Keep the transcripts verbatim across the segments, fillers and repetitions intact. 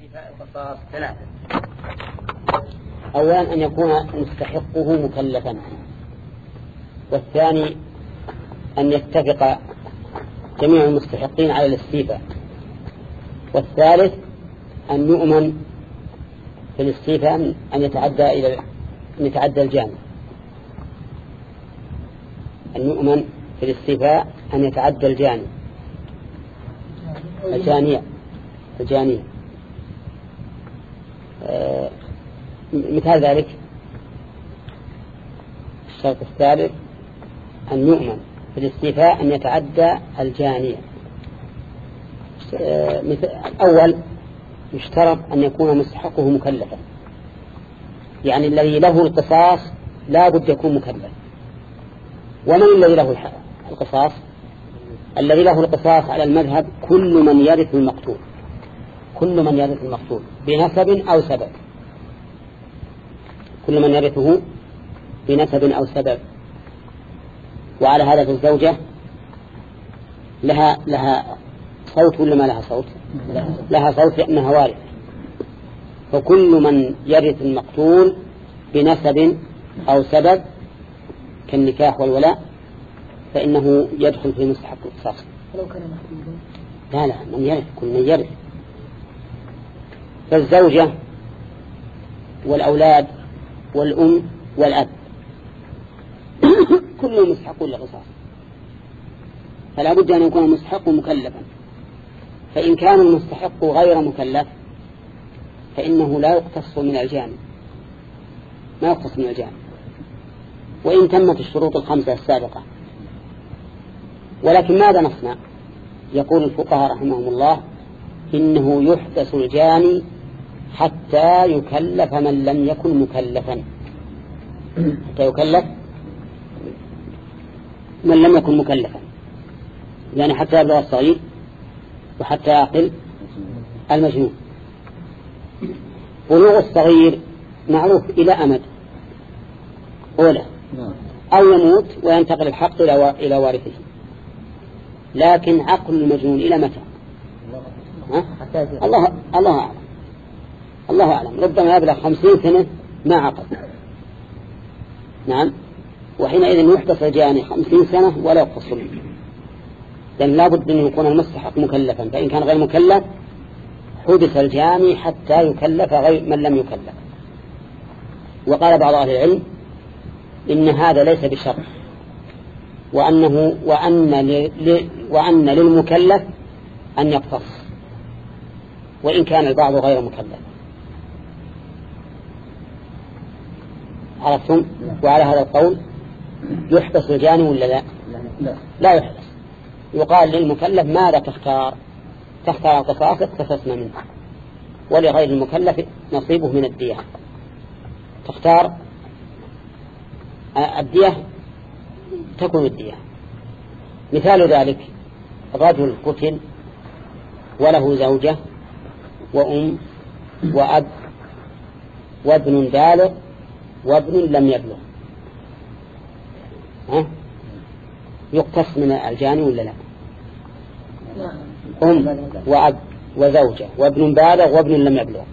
استيفاء القصاص ثلاثة. أولا أن يكون مستحقه مكلفا، والثاني أن يتفق جميع المستحقين على الاستيفاء، والثالث أن يؤمن في الاستيفاء أن يتعدى إلى أن يتعدى الجاني، أن يؤمن في الاستيفاء أن يتعدى الجاني الجانية الجانية آه مثال ذلك الشرط الثالث أن يؤمن في الاستيفاء أن يتعدى الجانية. آه الأول يشترط أن يكون مستحقه مكلفا، يعني الذي له القصاص لا بد يكون مكلف. ومن الذي له القصاص؟ الذي له القصاص على المذهب كل من يرث المقتول، كل من يرث المقتول بنسب أو سبب، كل من يرثه بنسب أو سبب. وعلى هذا الزوجة لها لها صوت ولا ما لها صوت؟ لها صوت لأنها وارثة. فكل من يرث المقتول بنسب أو سبب كالنكاح والولاء فإنه يدخل في مستحق القصاص. ولو كان محدودا؟ لا لا، من يرث، كل من يرث. فالزوجة والأولاد والأم والأب كلهم مستحقون للقصاص، فلا بد أن يكون المستحق مكلفا. فإن كان المستحق غير مكلف فإنه لا يقتص من الجاني، ما يقتص من الجاني وإن تمت الشروط الخمسة السابقة. ولكن ماذا نصنع؟ يقول الفقهاء رحمهم الله إنه يحبس الجاني حتى يكلف من لم يكن مكلفا، حتى يكلف من لم يكن مكلفا، يعني حتى يبلغ الصغير وحتى يعقل المجنون. بلوغ الصغير معروف إلى أمد أولى أو يموت وينتقل الحق إلى وارثه، لكن عقل المجنون إلى متى؟ ها؟ الله الله أعلم، الله أعلم. ربما يبلغ خمسين سنة ما عقل، نعم، وحينئذ يحبس الجاني خمسين سنة ولا يقتص منه، لأن لابد أن يكون المستحق مكلفا. فإن كان غير مكلف حبس الجاني حتى يكلف غير من لم يكلف. وقال بعض أهل العلم إن هذا ليس بشرط، وأنه وأن, ل... وأن للمكلف أن يقتص وإن كان البعض غير مكلف. عرفتم؟ وعلى هذا القول يحبس الجاني ولا لا؟ لا, لا يحبس. يقال للمكلف ماذا تختار؟ تختار القصاص اقتصصنا منه، ولغير المكلف نصيبه من الدية. تختار الدية تكون الدية. مثال ذلك رجل قتل وله زوجة وأم وأب وابن بالغ وابن لم يبلغ، ها؟ يقتص من الجاني ولا لا؟ أم وأب وزوجة وابن بالغ وابن لم يبلغ.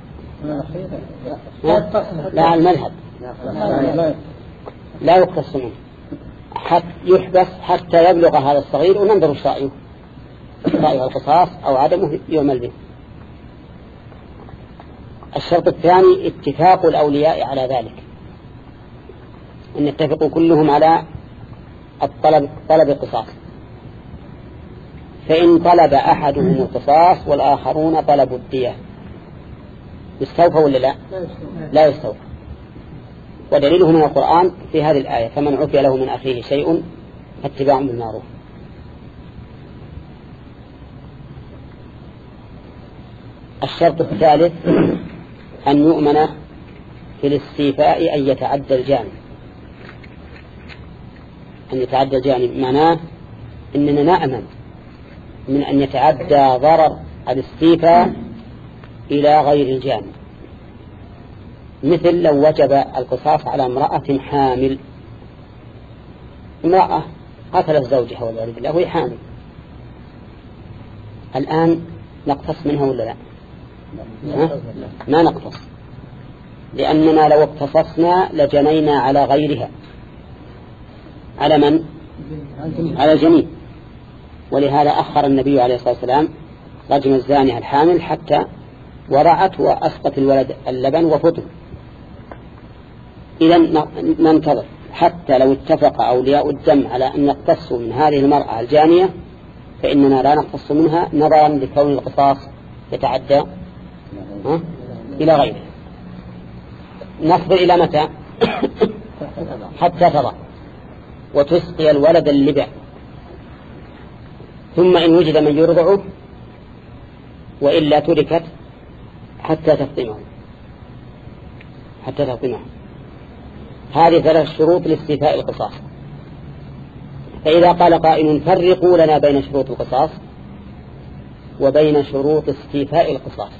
لا، المذهب لا يقتص منه، حتى يحبس حتى يبلغ هذا الصغير وننظر ايش رأيه، رأيه القصاص أو عدمه يعمل به. الشرط الثاني اتفاق الأولياء على ذلك، أن يتفقوا كلهم على الطلب طلب القصاص. فإن طلب أحدهم القصاص والآخرون طلبوا الدية يستوفى ولا لا؟ لا يستوفى. ودليله من القرآن في هذه الآية: فمن عفي له من أخيه شيء فاتباع بالمعروف. الشرط الثالث أن يؤمن في الاستيفاء أن يتعدى الجانب، أن يتعدى الجانب معناه إننا نأمن من أن يتعدى ضرر الاستيفاء إلى غير الجانب. مثل لو وجب القصاص على امرأة حامل، امرأة قتلت زوجها والعياذ بالله وهي حامل، الآن نقتص منها ولا لا؟ ما نقتص، لأننا لو اقتصصنا لجنينا على غيرها. على من؟ على الجنين. ولهذا أخر النبي عليه الصلاة والسلام رجم الزانية الحامل حتى ورعت وأسقط الولد اللبن وفطر. إذن ننتظر حتى لو اتفق أولياء الدم على أن يقتصوا من هذه المرأة الجانية فإننا لا نقتص منها نظرا لكون القصاص يتعدى إلى غيره. نصبر إلى متى؟ حتى تضع وتسقي الولد اللبن، ثم إن وجد من يرضعه وإلا تركت حتى تفطمه حتى تفطمه. هذه ثلاث شروط لاستيفاء القصاص. فإذا قال قائل فرقوا لنا بين شروط القصاص وبين شروط استيفاء القصاص،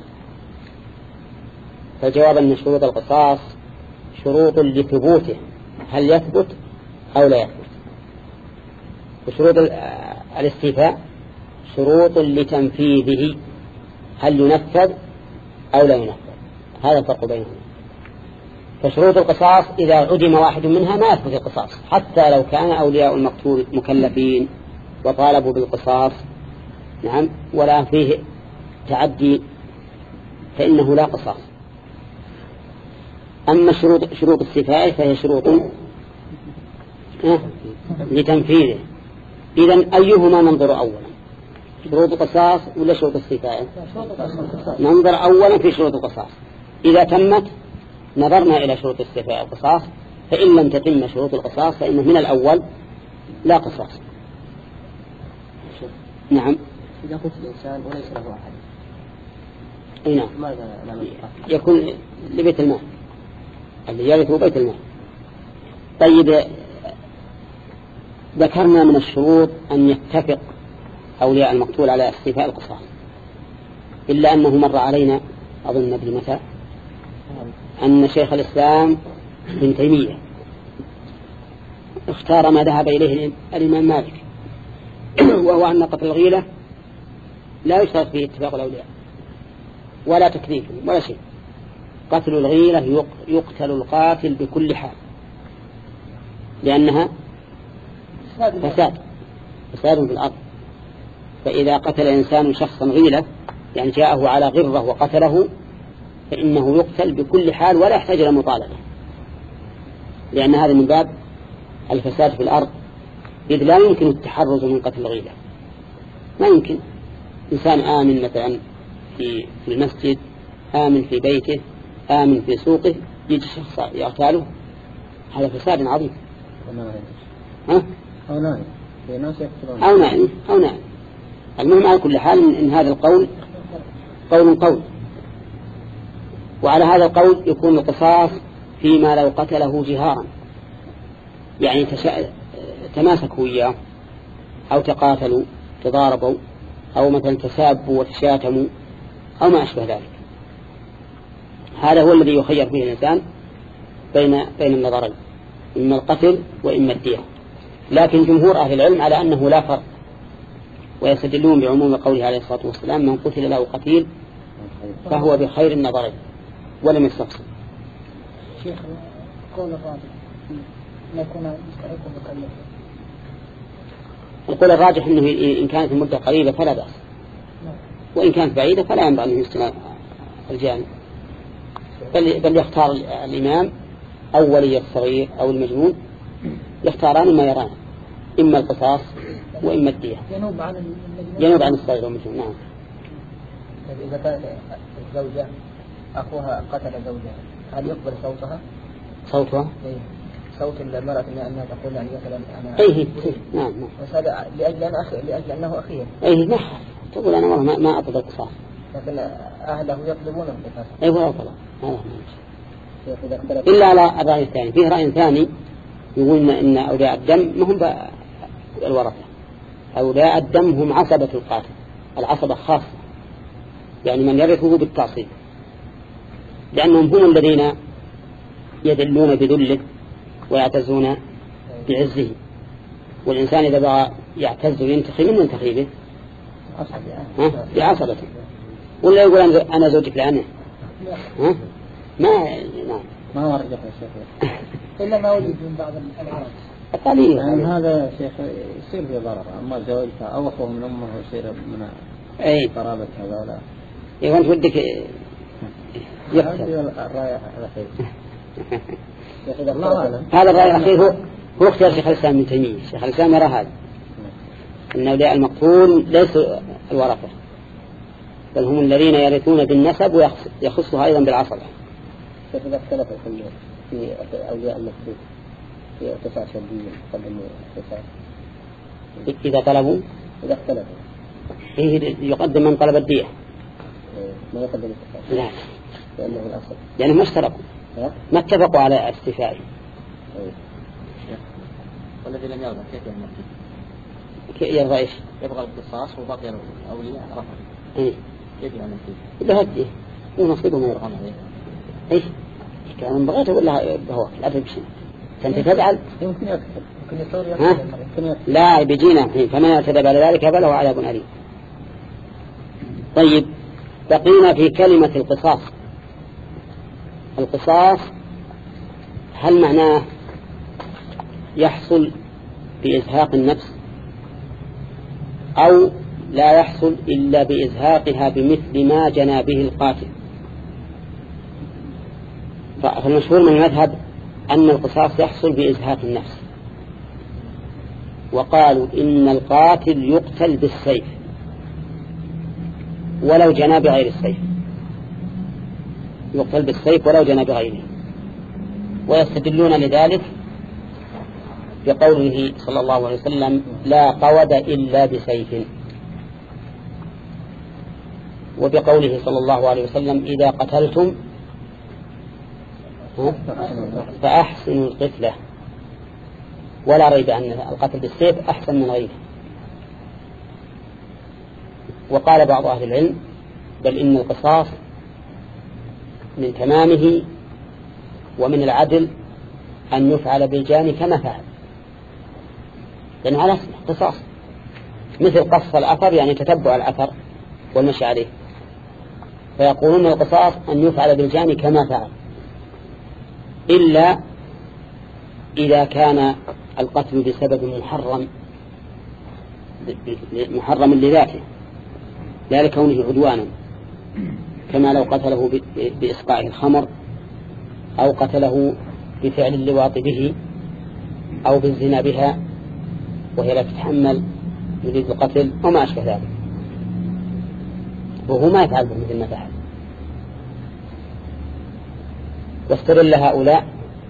فالجواب أن شروط القصاص شروط لثبوته، هل يثبت أو لا يثبت. وشروط الاستيفاء شروط لتنفيذه، هل ينفذ أو لا ينفذ. هذا الفرق بينهم. فشروط القصاص إذا عدم واحد منها ما يثبت القصاص، حتى لو كان أولياء المقتول مكلفين وطالبوا بالقصاص نعم ولا فيه تعدي فإنه لا قصاص. أما شروط شروط الاستيفاء فهي شروط لتنفيذه. إذن أيهما ننظر أولا، شروط القصاص ولا شروط الاستيفاء؟ ننظر أولا في شروط القصاص. إذا تمت نظرنا إلى شروط استيفاء القصاص، فإن لم تتم شروط القصاص فإنه من الأول لا قصاص. نعم. إذا قلت الإنسان وليس له أحد أي نعم يكون لبيت المال اللي يرثه بيت المال. طيب ذكرنا من الشروط أن يتفق أولياء المقتول على استيفاء القصاص، إلا أنه مر علينا أظن بمتى أن شيخ الإسلام ابن تيمية اختار ما ذهب إليه الإمام مالك، وهو أن قتل الغيلة لا يشترط فيه اتفاق الأولياء ولا تكليف ولا شيء. قتل الغيلة يقتل القاتل بكل حال، لأنها فساد فساد في الأرض. فإذا قتل إنسان شخصا غيلة يعني جاءه على غرة وقتله فإنه يقتل بكل حال ولا يحتاج إلى مطالبة، لأن هذا من باب الفساد في الأرض، إذ لا يمكن التحرز من قتل الغيلة. ما يمكن إنسان آمن مثلا في المسجد، آمن في بيته، آمن في سوقه، يجي شخص يغتاله، هذا فساد عظيم. ها؟ أو نائم في ناس يقتلون أو نائم أو نائم. المهم على كل حال إن هذا القول قول قول. وعلى هذا القول يكون القصاص فيما لو قتله جهارا، يعني تشا... تماسكوا إياه أو تقاتلوا تضاربوا أو مثلا تسابوا وتشاتموا أو ما أشبه ذلك. هذا هو الذي يخير فيه الإنسان بين بين النظرين، إما القتل وإما الدية. لكن جمهور أهل العلم على أنه لا فرق، ويستدلون بعموم قوله عليه الصلاة والسلام من قتل له قتيل فهو بخير النظرين، ولم يستفصل. شيخ قول الراجح لا يكون مستحق مكلف. القول الراجح أنه إن كانت المدة قريبة فلا بأس، وإن كانت بعيدة فلا ينبغي أن يستمع الجانب، بل, بل يختار الإمام أو ولي الصغير أو المجنون، يختاران ما يران، إما القصاص وإما الدية. ينوب عن ينوب عن الصغير والمجنون. نعم. إذا كانت الزوجة أخوها قتل زوجها هل يقبل صوتها؟ صوتها؟ إيه. صوت المرأة أنها تقول يعني مثلا أنا أيه نعم نعم. بس هذا لأجل أنا أخي لأجل أنه أخيه. أيه ما تقول أنا ما ما أطلب القصاص. لكن أهله يطلبونه القصاص. أيه ولا طلب. إلا على الرأي الثاني. فيه رأي ثاني يقول إن أولياء الدم ما هم الورثة، أولياء الدم هم عصبة القاتل، العصبة خاصة، يعني من يرثه بالتعصيب، لأنهم هم الذين يدلون بذله ويعتزون بعزه. والإنسان إذا بغى يعتز وينتخي من ينتخي به؟ بعصبته. ولا يقول أنا زوجك لعنة؟ ها؟ ما نعم ما ورد يا شيخ إلا ما ولد من بعض العرب قليل يعني هذا شيخ يصير في ضرر. أما زوجها أو أخوه من أمه يصير من قرابة هذا. إيه وأنت ودك يقتل. الرأي الأخير الله أعلم. هذا الرأي الأخير هو هو اختيار شيخ الإسلام ابن تيمية. شيخ الإسلام يرى هذا أن أولياء المقتول ليسوا الورثة بل هم الذين يرثون بالنسب ويخصها أيضا بالعصبة. كيف إذا اختلف في أولياء المقتول في اعتصاص الدين قدموا اعتصاص إذا طلبوا إذا اختلفوا إيه يقدم من طلب الدية ما يقدم الاعتصاص لا لأنه الأصل يعني ما اشتركوا ما اتفقوا على استيفائه. والذي لم يرضى كيف كيف يرضى إيش؟ يبغى الاختصاص وباقي الأولياء رفض. إيه كيف يعني كيف؟ له هديه هو نصيبه ما يرضى. إيش؟ كان بغيته ولا بهواك لا تبشي أنت تفعل يمكن يكتب يمكن يصير يكتب لا بيجينا فمن يعتدى على ذلك فله عذاب أليم. طيب بقينا في كلمة القصاص. القصاص هل معناه يحصل بإزهاق النفس أو لا يحصل إلا بإزهاقها بمثل ما جنى به القاتل؟ فالمشهور من المذهب أن القصاص يحصل بإزهاق النفس وقالوا إن القاتل يقتل بالسيف ولو جنى بغير السيف يقتل بالسيف ولو جنى بغيره. ويستدلون لذلك بقوله صلى الله عليه وسلم لا قود إلا بسيف وبقوله صلى الله عليه وسلم إذا قتلتم فأحسنوا القتلة ولا ريب أن القتل بالسيف أحسن من غيره. وقال بعض أهل العلم بل إن القصاص من تمامه ومن العدل أن يفعل بالجاني كما فعل لأن على اسمه قصاص مثل قص الأثر يعني تتبع الأثر والمشي عليه. فيقولون القصاص أن يفعل بالجاني كما فعل إلا إذا كان القتل بسبب محرم محرم لذاته لا لكونه عدوانا كما لو قتله بإسقاء الخمر أو قتله بفعل اللواط به أو بالزنا بها وهي لا تتحمل يريد القتل وما أشبه ذلك وهو ما يفعل مثل ما فعل. واستدل هؤلاء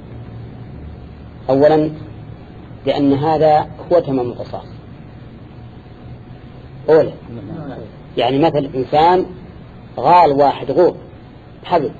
أولا لأن هذا هو تمام القصاص أولا يعني مثل إنسان غال واحد غور حبل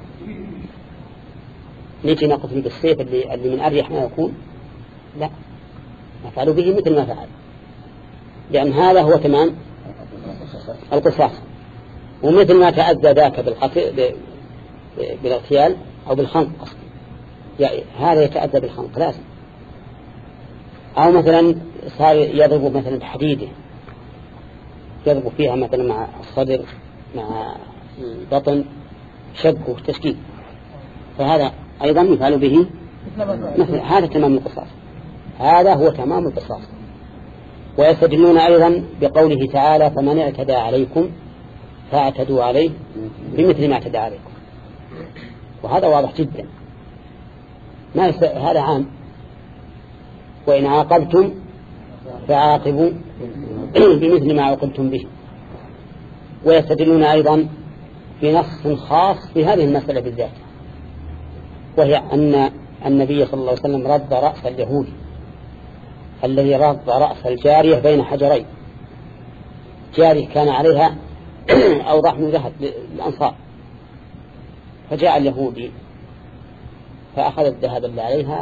نيجي نقتل بالسيف اللي, اللي من أريح ما يكون لا نفعل به مثل ما فعل لأن هذا هو تمام القصاص. ومثل ما تأذى ذاك بالقتل بالاغتيال أو بالخنق يعني هذا يتأذى بالخنق لازم. أو مثلا صار يضرب مثلا بحديده يضرب فيها مثلا مع الصدر مع البطن شق وتشكيل فهذا أيضا يفعل به مثل هذا تمام القصاص. هذا هو تمام القصاص. ويستدلون أيضا بقوله تعالى فمن اعتدى عليكم فاعتدوا عليه بمثل ما اعتدى عليكم. وهذا واضح جدا ما يست... هذا عام وإن عاقبتم فعاقبوا بمثل ما عاقبتم به. ويستدلون أيضا بنص خاص في هذه المسألة بالذات وهي أن النبي صلى الله عليه وسلم رد رأس اليهودي الذي رد رأس الجارية بين حجرين جارية كان عليها أوضح من ذهب للأنصار فجاء اليهودي فأخذ الذهب اللي عليها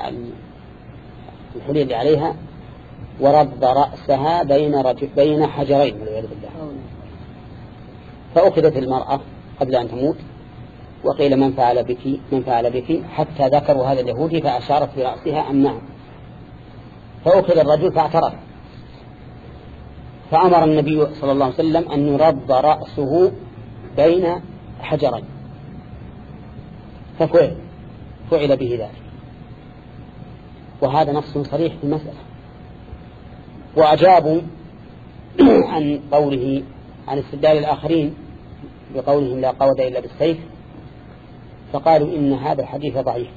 الحلي اللي عليها ورد رأسها بين رجل بين حجرين والعياذ بالله. فأخذت المرأة قبل أن تموت وقيل من فعل بك من فعل بك حتى ذكروا هذا اليهودي فأشارت برأسها أن نعم. فأخذ الرجل فاعترف فأمر النبي صلى الله عليه وسلم أن يرد رأسه بين حجرين ففعل فعل به ذلك، وهذا نص صريح في المسألة. وأجابوا عن قوله عن استدلال الآخرين بقولهم لا قود إلا بالسيف، فقالوا إن هذا الحديث ضعيف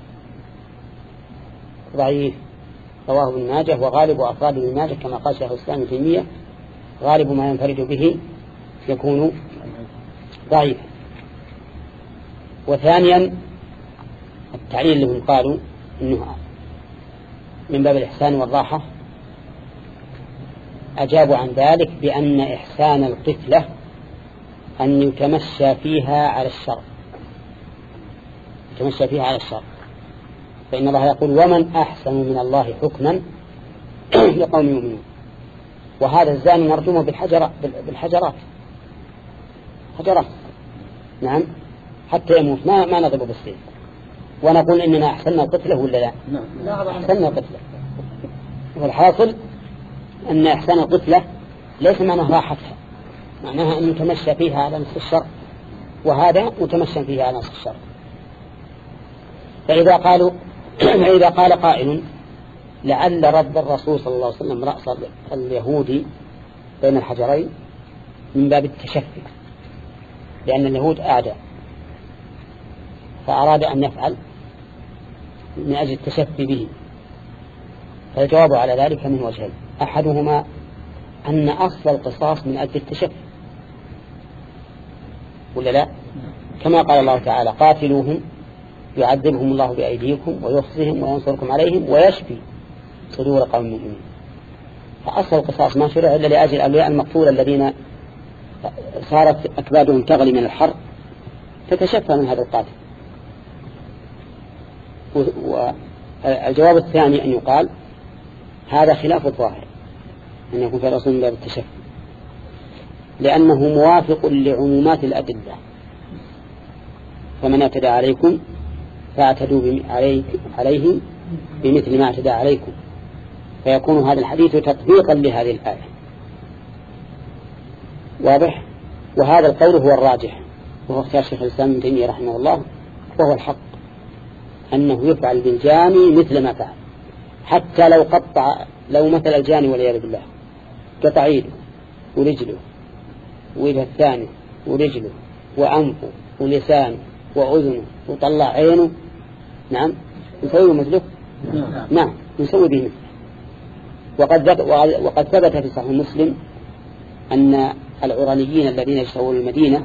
ضعيف رواه ابن ماجه، وغالب أفراد ابن ماجه كما قال شيخ الإسلام ابن تيمية غالب ما ينفرد به يكون ضعيف. وثانيا التعليل لهم قالوا إنه من باب الإحسان والراحة، أجابوا عن ذلك بأن إحسان القتلة أن يتمشى فيها على الشر، يتمشى فيها على الشر، فإن الله يقول ومن أحسن من الله حكما لقوم يؤمنون. وهذا الزاني مرجوم بالحجرات بالحجرات حجرات نعم حتى يموت، ما ما نضرب بالسيف ونقول إننا أحسننا القتلة ولا لا؟ أحسننا القتلة. والحاصل أن إحسان القتلة ليس معناه راحتها، معناها أن يتمشى فيها على نصف الشر، وهذا متمشى فيها على نصف الشر. فإذا قالوا فإذا قال قائل لعل رد الرسول صلى الله عليه وسلم رأس اليهودي بين الحجرين من باب التشفي، لأن اليهود أعداء فأراد أن يفعل من أجل التشفي به، فالجواب على ذلك من وجهين: أحدهما أن أصل القصاص من أجل التشفي ولا لا؟ كما قال الله تعالى قاتلوهم يعذبهم الله بأيديكم ويخزهم وينصركم عليهم ويشفي صدور قوم مؤمنين. فأصل القصاص ما شرع إلا لأجل الأولياء المقتول الذين صارت أكبادهم تغلي من الحر تتشفى من هذا القاتل. والجواب الثاني أن يقال هذا خلاف الظاهر، أن يكون في الرسول من باب التشفي، لأنه موافق لعمومات الأدلة: فمن اعتدى عليكم فاعتدوا عليه بمثل ما اعتدى عليكم، فيكون هذا الحديث تطبيقا لهذه الآية. واضح؟ وهذا القول هو الراجح، وهو اختيار شيخ الإسلام ابن تيمية رحمه الله، وهو الحق أنه يفعل بالجاني مثل ما فعل، حتى لو قطع، لو مثل الجاني والعياذ بالله قطع يده ورجله ويده الثاني ورجله وأنفه ولسانه وأذنه وطلع عينه، نعم نسوي مثله، نعم نسوي به مثله. وقد وقد ثبت في صحيح مسلم أن العرانيين الذين يشترون المدينة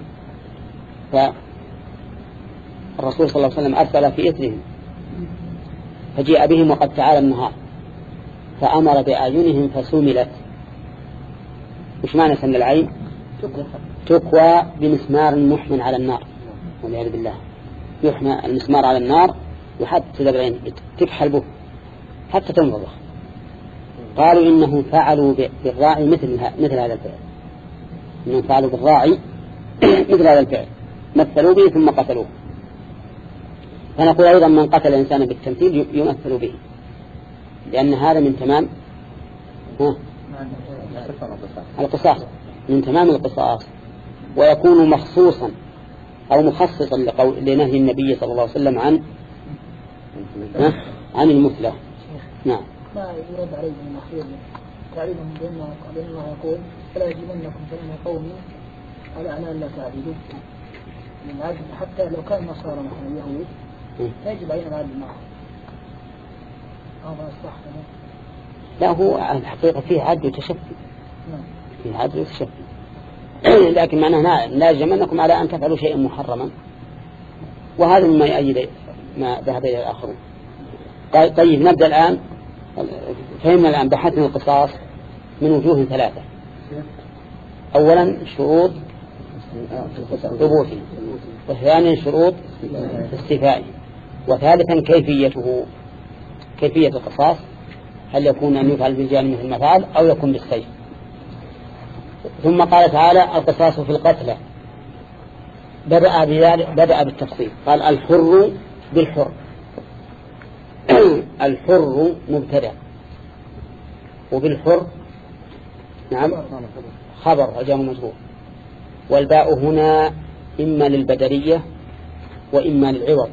فالرسول صلى الله عليه وسلم أرسل في إثرهم فجيء بهم وقد تعالى النهار فأمر بأعينهم فسملت. وش معنى سن العين؟ تكوى بمسمار محمن على النار والعياذ بالله، يحمى المسمار على النار وحتى تذهب العين تكحل به حتى تنفضح. قالوا إنهم فعلوا بالراعي مثل مثل هذا الفعل، إنهم فعلوا بالراعي مثل هذا الفعل، مثلوا به ثم قتلوه. فنقول أيضا من قتل إنسانا بالتمثيل يمثل به، لأن هذا من تمام القصاص، من تمام القصاص، ويكون مخصوصا أو مخصصا لنهي النبي صلى الله عليه وسلم عن عن المثلى. نعم. ما يرد عليه من أخير تعليمهم بأنه قال الله يقول فلا يجبنكم فإن قومي على أعلان لا تعدلوا من عدل، حتى لو كان نصارى مثلا اليهود يجب علينا العدل معهم. هذا الصح. لا، هو الحقيقة فيه عدل وتشفي، فيه عدل وتشفي لكن معناه لا يجمنكم على أن تفعلوا شيئا محرما، وهذا مما يؤيد ما ذهب إلى الآخرون. طيب نبدأ الآن. فهمنا الآن بحثنا القصاص من وجوه ثلاثة: أولا شروط ثبوته، وثانيا شروط استيفائه، وثالثا كيفيته، كيفية القصاص، هل يكون أن يفعل بالجاني مثل ما فعل أو يكون بالسيف. ثم قال تعالى القصاص في القتلى، بدأ بذلك، بدأ بالتفصيل، قال الحر بالحر. الحر مبتدأ، وبالحر نعم خبر وجاء مجرور، والباء هنا إما للبدلية وإما للعوض.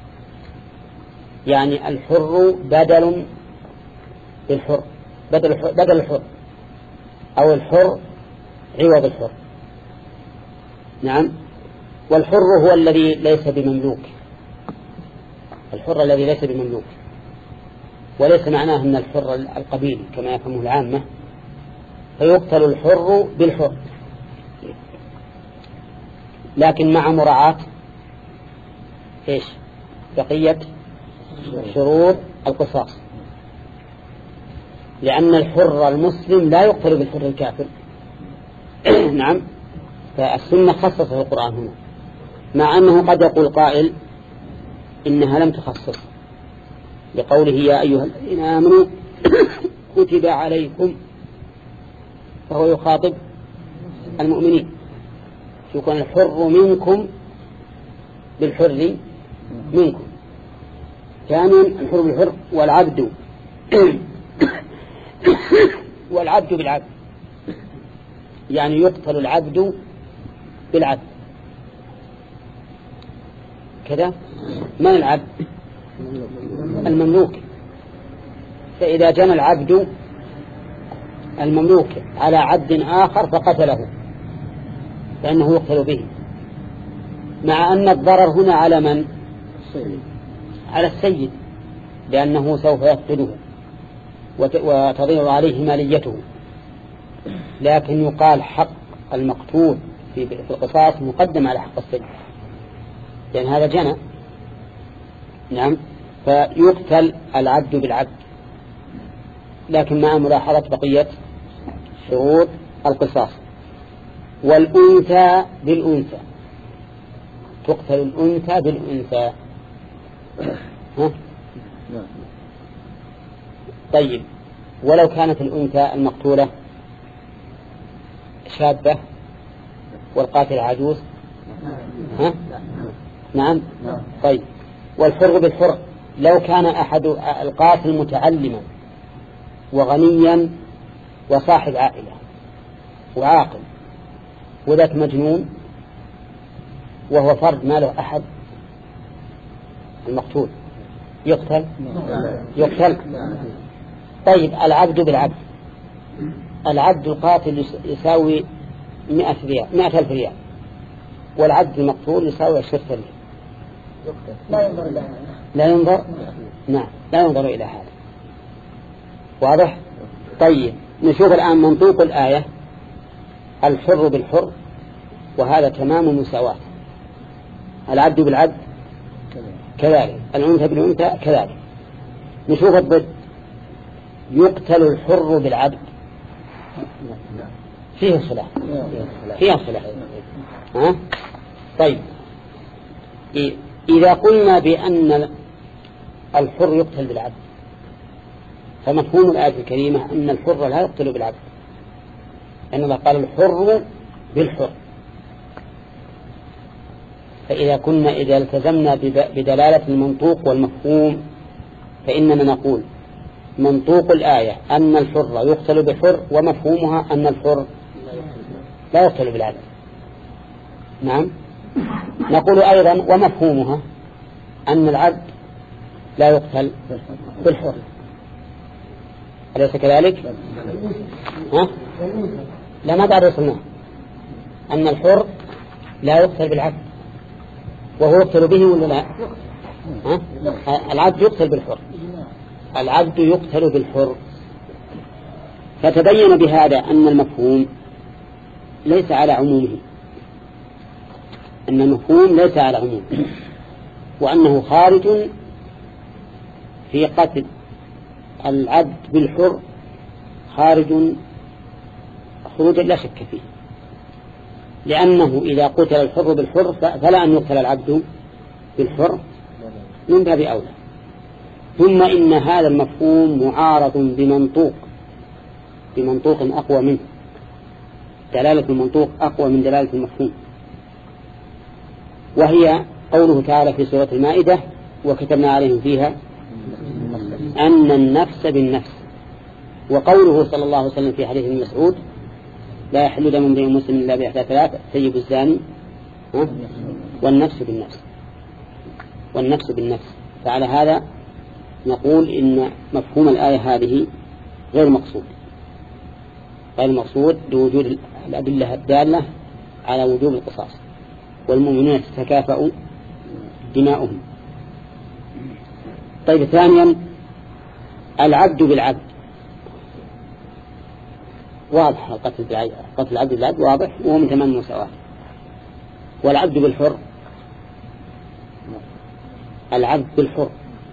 يعني الحر بدل بالحر، بدل الحر, بدل الحر أو الحر عوض الحر. نعم. والحر هو الذي ليس بمملوك، الحر الذي ليس بمملوك، وليس معناه أن الحر القبيل كما يفهمه العامة، فيقتل الحر بالحر، لكن مع مراعاة إيش بقية شروط القصاص، لأن الحر المسلم لا يقتل بالحر الكافر. نعم. فالسنة خصصه القرآن هنا، مع أنه قد يقول قائل إنها لم تخصص لقوله يا أيها الذين آمنوا كتب عليكم، فهو يخاطب المؤمنين، يكون الحر منكم بالحر منكم، ثانيا الحر بالحر والعبد والعبد بالعبد، يعني يقتل العبد بالعبد كذا. من العبد؟ المملوك. فإذا جنى العبد المملوك على عبد آخر فقتله فإنه يقتل به، مع أن الضرر هنا على من؟ على السيد، لأنه سوف يفقده وتضيع عليه ماليته، لكن يقال حق المقتول في القصاص مقدم على حق السيد، لأن هذا جنى. نعم. فيقتل العبد بالعبد، لكن مع ملاحظة بقية شروط القصاص. والأنثى بالأنثى، تقتل الأنثى بالأنثى. ها؟ طيب، ولو كانت الأنثى المقتولة شابة والقاتل عجوز؟ ها؟ نعم. طيب، والحر بالحر، لو كان أحد القاتل متعلما وغنيا وصاحب عائلة وعاقل، وذاك مجنون وهو فرد ما له أحد، المقتول يقتل يقتل طيب، العبد بالعبد، العبد القاتل يساوي مئة ريال مئة ألف ريال، والعبد المقتول يساوي عشرة ريال، لا ينظر إلى لا ينظر نعم لا ينظر إلى هذا. واضح؟ طيب، نشوف الآن منطوق الآية، الحر بالحر، وهذا تمام مساواة، العبد بالعبد كذلك، الأنثى بالأنثى كذلك. نشوف الضد، يقتل الحر بالعبد، فيه صلاة فيه صلاة. ها؟ طيب، إذا قلنا بأن الحر يقتل بالعبد، فمفهوم الآية الكريمة أن الحر لا يقتل بالعبد، لأن الله قال الحر بالحر. فإذا كنا إذا التزمنا بدلالة المنطوق والمفهوم، فإننا نقول منطوق الآية أن الحر يقتل بالحر، ومفهومها أن الحر لا يقتل بالعبد. نعم. نقول أيضا ومفهومها أن العبد لا يقتل بالحر، أليس كذلك؟ ها؟ لا، ما بعد وصلنا أن الحر لا يقتل بالعبد، وهو يقتل به ولا لا؟ ها؟ العبد يقتل بالحر، العبد يقتل بالحر. فتبين بهذا أن المفهوم ليس على عمومه، أن المفهوم ليس على عمومه، وأنه خارج في قتل العبد بالحر، خارج خروجا لا شك فيه، لأنه إذا قتل الحر بالحر فلا أن يقتل العبد بالحر من باب أولى. ثم إن هذا المفهوم معارض بمنطوق بمنطوق أقوى منه، دلالة المنطوق أقوى من دلالة المفهوم، وهي قوله تعالى في سورة المائدة: وكتبنا عليهم فيها أن النفس بالنفس، وقوله صلى الله عليه وسلم في حديث ابن مسعود: لا يحل دم امرئ مسلم إلا بإحدى ثلاث: الثيب الزاني ها؟ والنفس بالنفس والنفس بالنفس. فعلى هذا نقول إن مفهوم الآية هذه غير مقصود غير مقصود لوجود الأدلة الدالة على وجوب القصاص، والمؤمنون تتكافأ دماؤهم. طيب، ثانيا العبد بالعبد واضح، القتل بالعبد قتل العبد بالعبد واضح وهو من تمام المساواة. والعبد بالحر العبد بالحر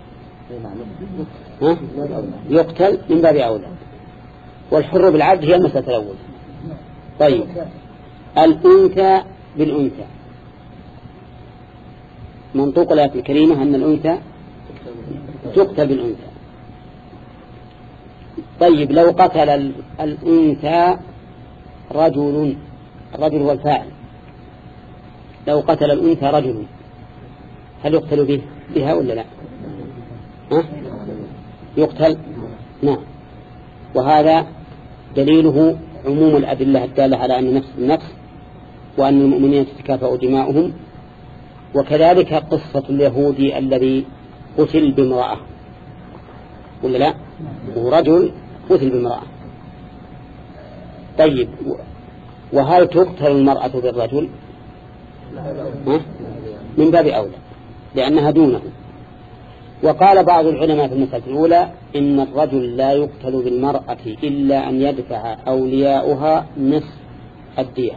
ها؟ يقتل من باب أولى، والحر بالعبد هي المسألة الأولى. طيب، الأنثى بالأنثى منطوق الآية الكريمة أن الأنثى تقتل بالأنثى. طيب، لو قتل الأنثى رجل، الرجل هو الفاعل، لو قتل الأنثى رجل هل يقتل به بها ولا لا؟ ها؟ يقتل، نعم. وهذا دليله عموم الأدلة الدالة على أن نفس النفس، وأن المؤمنين تتكافأ دماؤهم. وكذلك قصة اليهودي الذي قتل بامرأة ولا لا؟ ورجل قتل بامرأة. طيب، وهل تقتل المرأة بالرجل؟ ها؟ من باب أولى لأنها دونه. وقال بعض العلماء في المسألة الأولى إن الرجل لا يقتل بالمرأة إلا أن يدفع أولياؤها نصف الدية،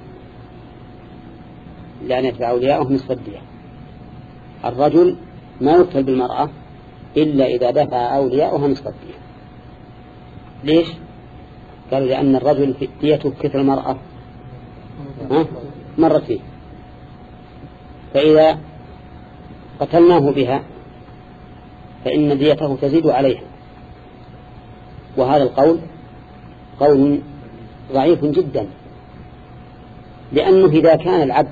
لأن يدفع أولياؤه نصف الدية. الرجل ما يقتل بالمرأة إلا إذا دفع أولياؤها نصف الدية. ليش؟ قالوا لأن الرجل في ديته كثر المرأة ها؟ مرت فيه، فإذا قتلناه بها فإن ديته تزيد عليها. وهذا القول قول ضعيف جدا، لأنه إذا كان العبد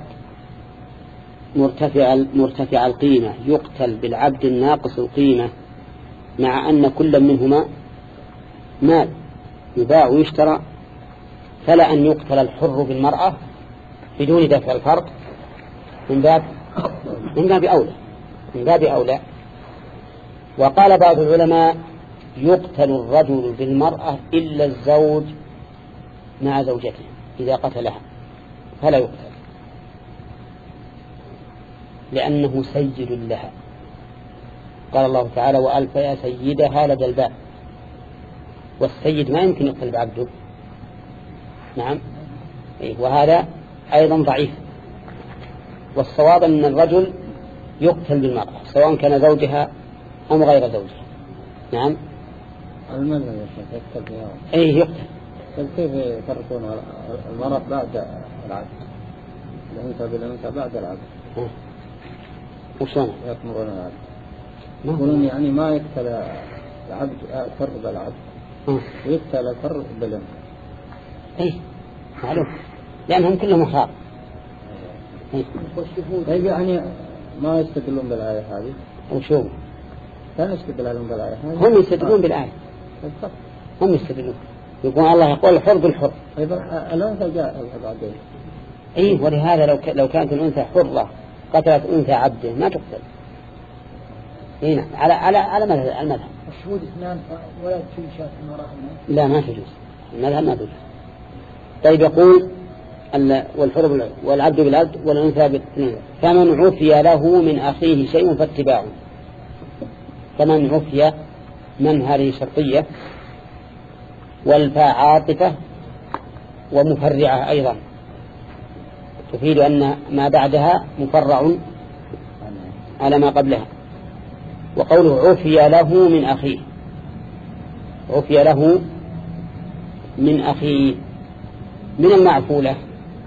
مرتفع مرتفع القيمة يقتل بالعبد الناقص القيمة، مع أن كل منهما مال يباع ويشترى، فلا أن يقتل الحر بالمرأة بدون دفع الفرق من باب من باب أولى من باب أولى. وقال بعض العلماء يقتل الرجل بالمرأة إلا الزوج مع زوجته إذا قتلها فلا يقتل، لأنه سيد لها. قال الله تعالى وألف يا سيدها لدى الباب، والسيد ما يمكن يقتل بعبده. نعم، وهذا أيضا ضعيف. والصواب أن الرجل يقتل بالمرأة سواء كان زوجها أم غير زوجها. نعم، المرأة يقتل بها. أي يقتل. كيف يفرقون المرأة بعد العبد؟ الأنثى بالأنثى بعد العبد. وشون يأمرون العبد؟ يقولون يعني ما يقتل العبد الحر بالعبد، ويقتل الحر بالأنثى. أي معلوم، لأنهم كلهم أحرار. طيب، يعني ما يستدلون بالآية هذه؟ وشو؟ لا يستدلون بالآية هذه. هم يستدلون بالآية. هم يستدلون، يقول الله يقول الحر بالحر. طيب، الأنثى جاء بعدين. أي، ولهذا لو ك... لو كانت الأنثى حرة قتلت أنثى عبده ما تقتل. هنا على على على مذهب المذهب. الشهود اثنان ولا تجوز شاة المرأة. لا، ما تجوز، المذهب ما تجوز. طيب، يقول والحر والعبد بالعبد والأنثى بالأنثى. فمن عفي له من أخيه شيء فاتباعه. فمن عفي، من هذه شرطية، والفاء عاطفة ومفرعة أيضا تفيد أن ما بعدها مفرع على ما قبلها. وقوله عفي له من أخيه، عفي له من أخيه، من المعفولة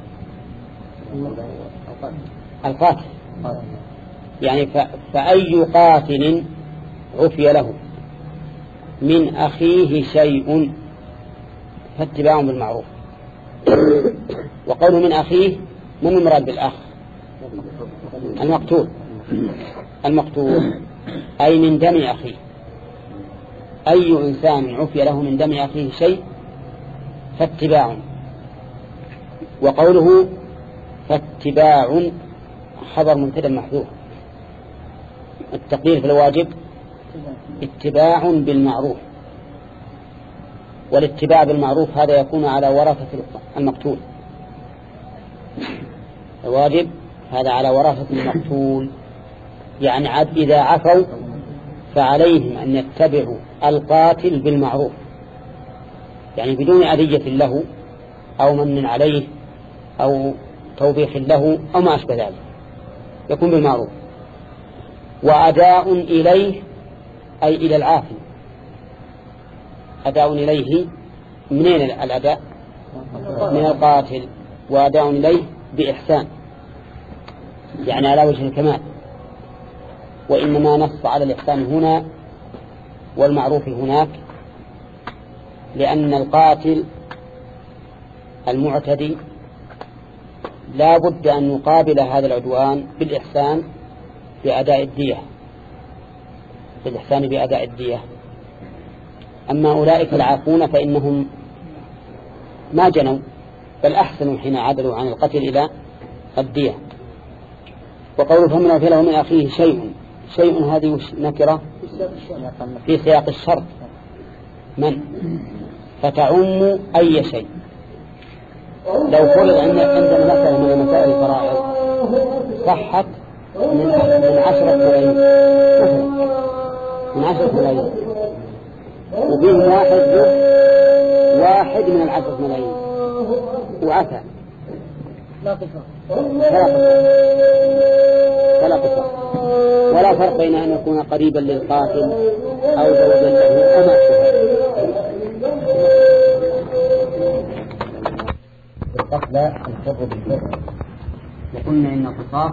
القاتل، يعني فأي قاتل عفي له من أخيه شيء فاتباع بالمعروف. وقوله من أخيه من المراد بالأخ؟ المقتول المقتول أي من دم أخيه. أي إنسان عفي له من دم أخيه شيء فاتباع. وقوله فاتباع خبر مبتدأ محذوف. التقدير في الواجب اتباع بالمعروف، والاتباع بالمعروف هذا يكون على ورثة المقتول. الواجب هذا على ورثة المقتول، يعني عاد إذا عفوا فعليهم أن يتبعوا القاتل بالمعروف، يعني بدون أذية له أو من عليه أو توبيخ له أو ما أشبه ذلك، يكون بالمعروف. وأداء إليه أي إلى العافي، أداء إليه منين الأداء؟ من القاتل. وأداء إليه بإحسان، يعني على وجه الكمال. وإنما نص على الإحسان هنا والمعروف هناك، لأن القاتل المعتدي لا بد أن يقابل هذا العدوان بالإحسان بأداء الدية، بالإحسان بأداء الدية. أما أولئك العافون فإنهم ما جنوا، بل أحسنوا حين عدلوا عن القتل إلى الدية. وقوله فمن عفي له من أخيه شيء، شيء هذه نكرة في سياق الشرط من، فتعم أي شيء. لو فرض عندنا مسألة من مسائل الفرائض صحت من من عشرة ملايين مثلا، من عشرة ملايين، وبهم واحد واحد من العشرة ملايين وعفى، لا قصة فلا قصة، ولا فرق بين أن يكون قريبا للقاتل أو زوجا له أما القتل الحر بالحر. وقلنا إن القصاص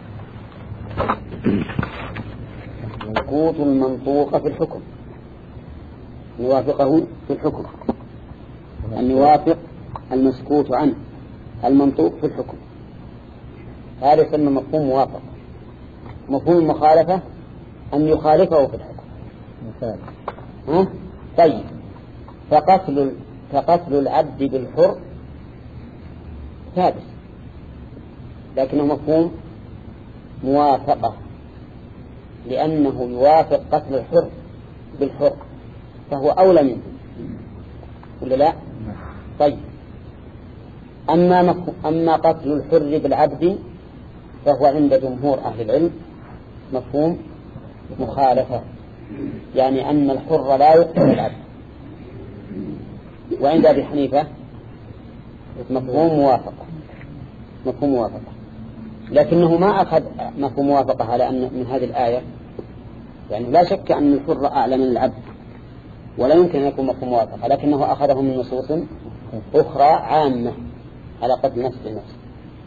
مسقوط المنطوق في الحكم، يوافقه في الحكم، أن يوافق المسكوت عنه المنطوق في الحكم. هذا يسمى مفهوم موافق. مفهوم المخالفة أن يخالفه في الحكم. ها؟ طيب، فقتل فقتل العبد بالحر ثابت، لكنه مفهوم موافقة، لأنه يوافق قتل الحر بالحر، فهو أولى منه ولا لا؟ طيب، أما, أما قتل الحر بالعبد فهو عند جمهور أهل العلم مفهوم مخالفة، يعني أن الحر لا يقتل العبد. وعند أبي حنيفة مفهوم موافقة، مفهوم موافقة، لكنه ما أخذ مفهوم موافقة على أن من هذه الآية، يعني لا شك أن الحر أعلى من العبد ولا يمكن أن يكون مفهوم موافقة، لكنه أخذه من نصوص أخرى عامة على قدر نفس النفس.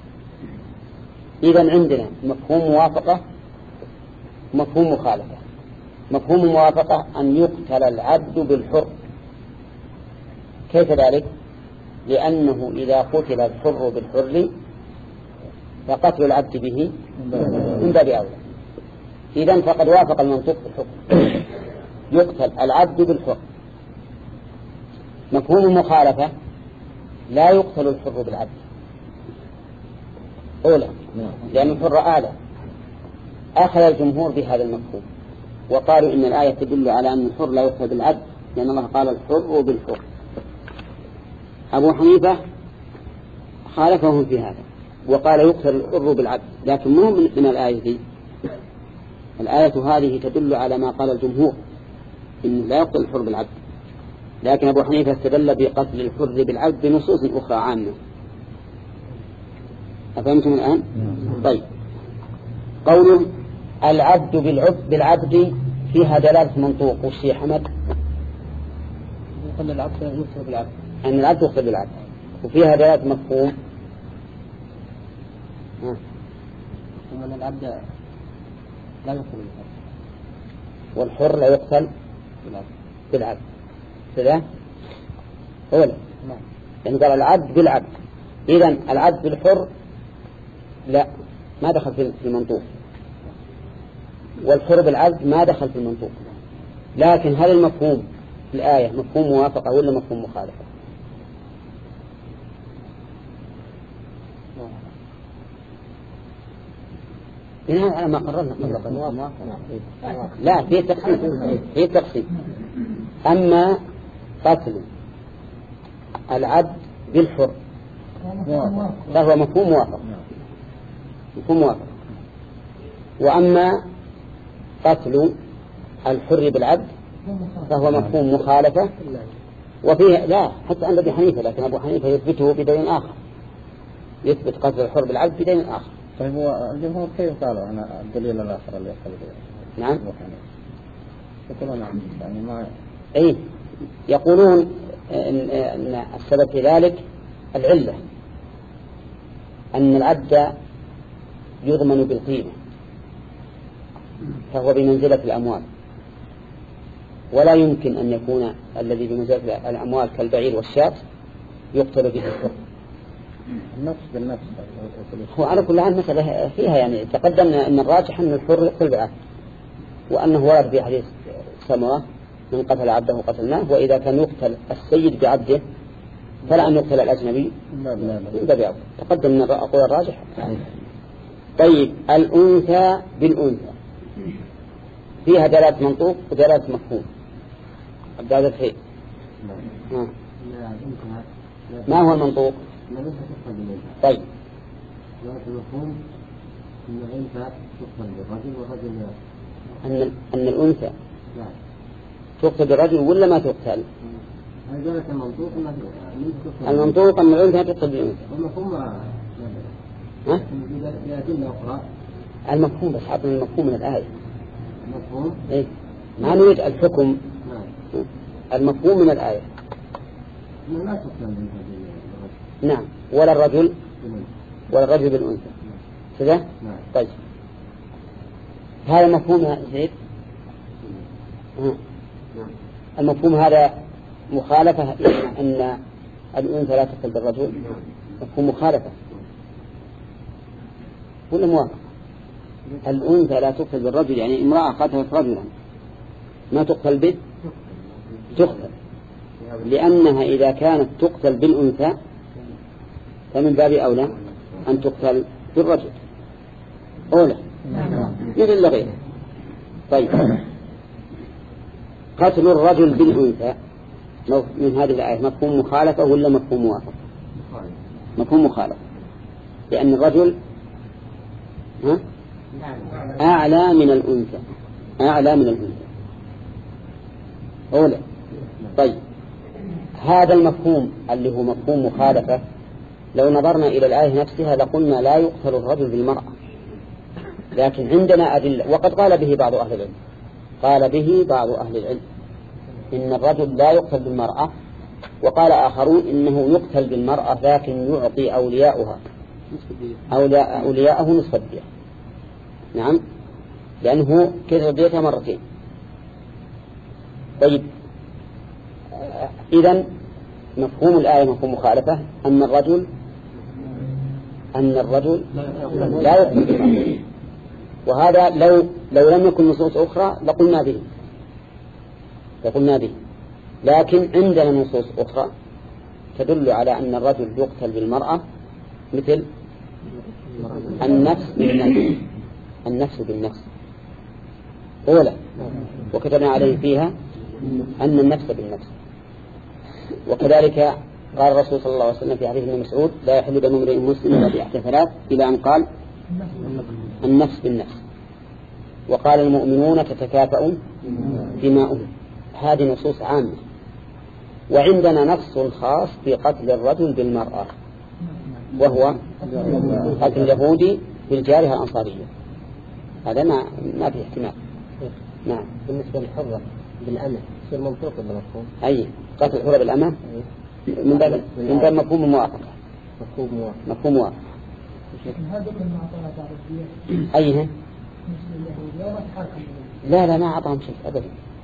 إذن عندنا مفهوم موافقة، مفهوم مخالفة. مفهوم موافقة أن يقتل العبد بالحر. كيف ذلك؟ لأنه إذا قتل الحر بالحر فقتل العبد به من باب أولى. إذن فقد وافق المنطق بالحكم، يقتل العبد بالحر. مفهوم المخالفة لا يقتل الحر بالعبد أولى، لأن الحر أعلى. أخذ الجمهور بهذا المفهوم وقالوا إن الآية تدل على أن الحر لا يقتل بالعبد، لأن الله قال الحر بالحر. أبو حنيفة خالفهم في هذا وقال يقتل الحر بالعبد، لكن مو من الآية دي. الآية هذه تدل على ما قال الجمهور إن لا يقتل الحر بالعبد، لكن أبو حنيفة استدل بقتل الحر بالعبد بنصوص أخرى عامة. أفهمتم الآن؟ طيب، قوله العبد بالعبد بالعبد فيها دلالة منطوق. وش يا حمد؟ يقتل العبد يقتل بالعبد، أن العبد يقتل بالعبد، وفيها دلالة مفهوم ومن العبد لا يقتل بالعبد والحر لا يقتل بالعبد بالعبد كذا هو لا، يعني قال العبد بالعبد. إذن العبد بالحر لا ما دخل في المنطوق، والحر بالعبد ما دخل في المنطوق. لكن هل المفهوم في الآية مفهوم موافقة ولا مفهوم مخالفة؟ بناء على ما قررنا قبل. لا في تقسيم، في تقسيم. أما قتل العبد بالحر فهو مفهوم موافق، مفهوم موافق. وأما قتل الحر بالعبد فهو مفهوم مخالفة. وفيه لا حتى عند أبي حنيفة، لكن أبو حنيفة يثبته بدليل آخر، يثبت قتل الحر بالعبد بدليل آخر. طيب هو الجمهور كيف قالوا أنا الدليل الآخر اللي يقول به؟ نعم يقولون نعم يعني ما أي يقولون إن, إن السبب في ذلك العلة أن العبد يضمن بالقيمة فهو بمنزلة الأموال، ولا يمكن أن يكون الذي بمنزلة الأموال كالبعير والشاة يقتل به الحر. النفس بالنفس هو على كل حال مسألة فيها يعني تقدمنا أن الراجح أن الحر يقتل بالعبد، وأنه ورد في حديث سمرة من قتل عبده قتلناه، وإذا كان يقتل السيد بعبده فلا أن يقتل الأجنبي باب. تقدم من أقوى الراجح. طيب الأنثى بالأنثى فيها دلالة منطوق ودلالة مفهوم. عبد الخير ما هو المنطوق؟ طيب المفهوم أن الأنثى تقتل بالرجل والرجل أن أن الأنثى تقتل بالرجل ولا ما تقتل؟ هذا المنطوق المنطوق أن الأنثى تقتل بالأنثى. والمفهوم ها؟ إذا أدلة أخرى المفهوم بس عطنا المفهوم من الآية. المفهوم إيه ما نريد الحكم. نعم. المفهوم من الآية. لا تقتل بالرجل. نعم ولا الرجل ولا الرجل بالأنثى كذا. نعم. طيب هذا مفهوم زيد. نعم. المفهوم هذا مخالفة أن الأنثى لا تقتل بالرجل، مفهوم مخالفة ولا موافق؟ الأنثى لا تقتل بالرجل يعني امرأة قتلت رجلا ما تقتل به، تقتل لأنها إذا كانت تقتل بالأنثى فمن باب أولى أن تقتل بالرجل أولى مثل غيره. طيب قتل الرجل بالأنثى من هذه الآية مفهوم مخالفة ولا مفهوم موافق؟ مفهوم مخالفة، لأن الرجل ها؟ أعلى من الأنثى، أعلى من الأنثى أولى. طيب هذا المفهوم اللي هو مفهوم مخالفة لو نظرنا إلى الآية نفسها لقلنا لا يقتل الرجل بالمرأة، لكن عندنا أدلة وقد قال به بعض أهل العلم، قال به بعض أهل العلم إن الرجل لا يقتل بالمرأة، وقال آخرون إنه يقتل بالمرأة لكن يعطي أولياؤها أولياءه نصف الدية. نعم لأنه كذب ديتها مرتين. طيب إذن مفهوم الآية مفهوم مخالفة أن الرجل أن الرجل لا يقتل بالمرأة، وهذا لو لو لم يكن نصوص أخرى لقلنا به لقلنا به لكن عندنا نصوص أخرى تدل على أن الرجل يقتل بالمرأة مثل النفس بالنفس، النفس بالنفس أولى وكتبنا عليه فيها أن النفس بالنفس. وكذلك قال الرسول صلى الله عليه وسلم في حديث ابن مسعود لا يحل دم امرئ مسلم إلا بإحدى ثلاث إلى أن قال النفس بالنفس، وقال المؤمنون تتكافأ دماؤهم. هذه نصوص عامة. وعندنا نص خاص في قتل الرجل بالمرأة وهو قتل اليهودي بالجارية الأنصارية، هذا ما ما في احتمال. نعم بالنسبة للحرة بالأمة يصير منطوق ولا مفهوم؟ أي قتل الحرة بالأمة من باب من باب مفهوم الموافقة. مفهوم موافق. مفهوم موافق. هذا كلمة أعطاها تعرفية. أيها؟ لا لا ما أعطاهم شيء أبدا.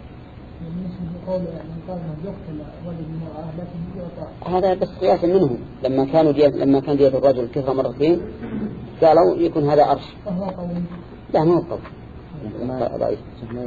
هذا بس قياسا منهم لما كانوا دية لما كان دية الرجل كثرة مرتين قالوا يكون هذا عرش. لا ما هو قول. ضعيف.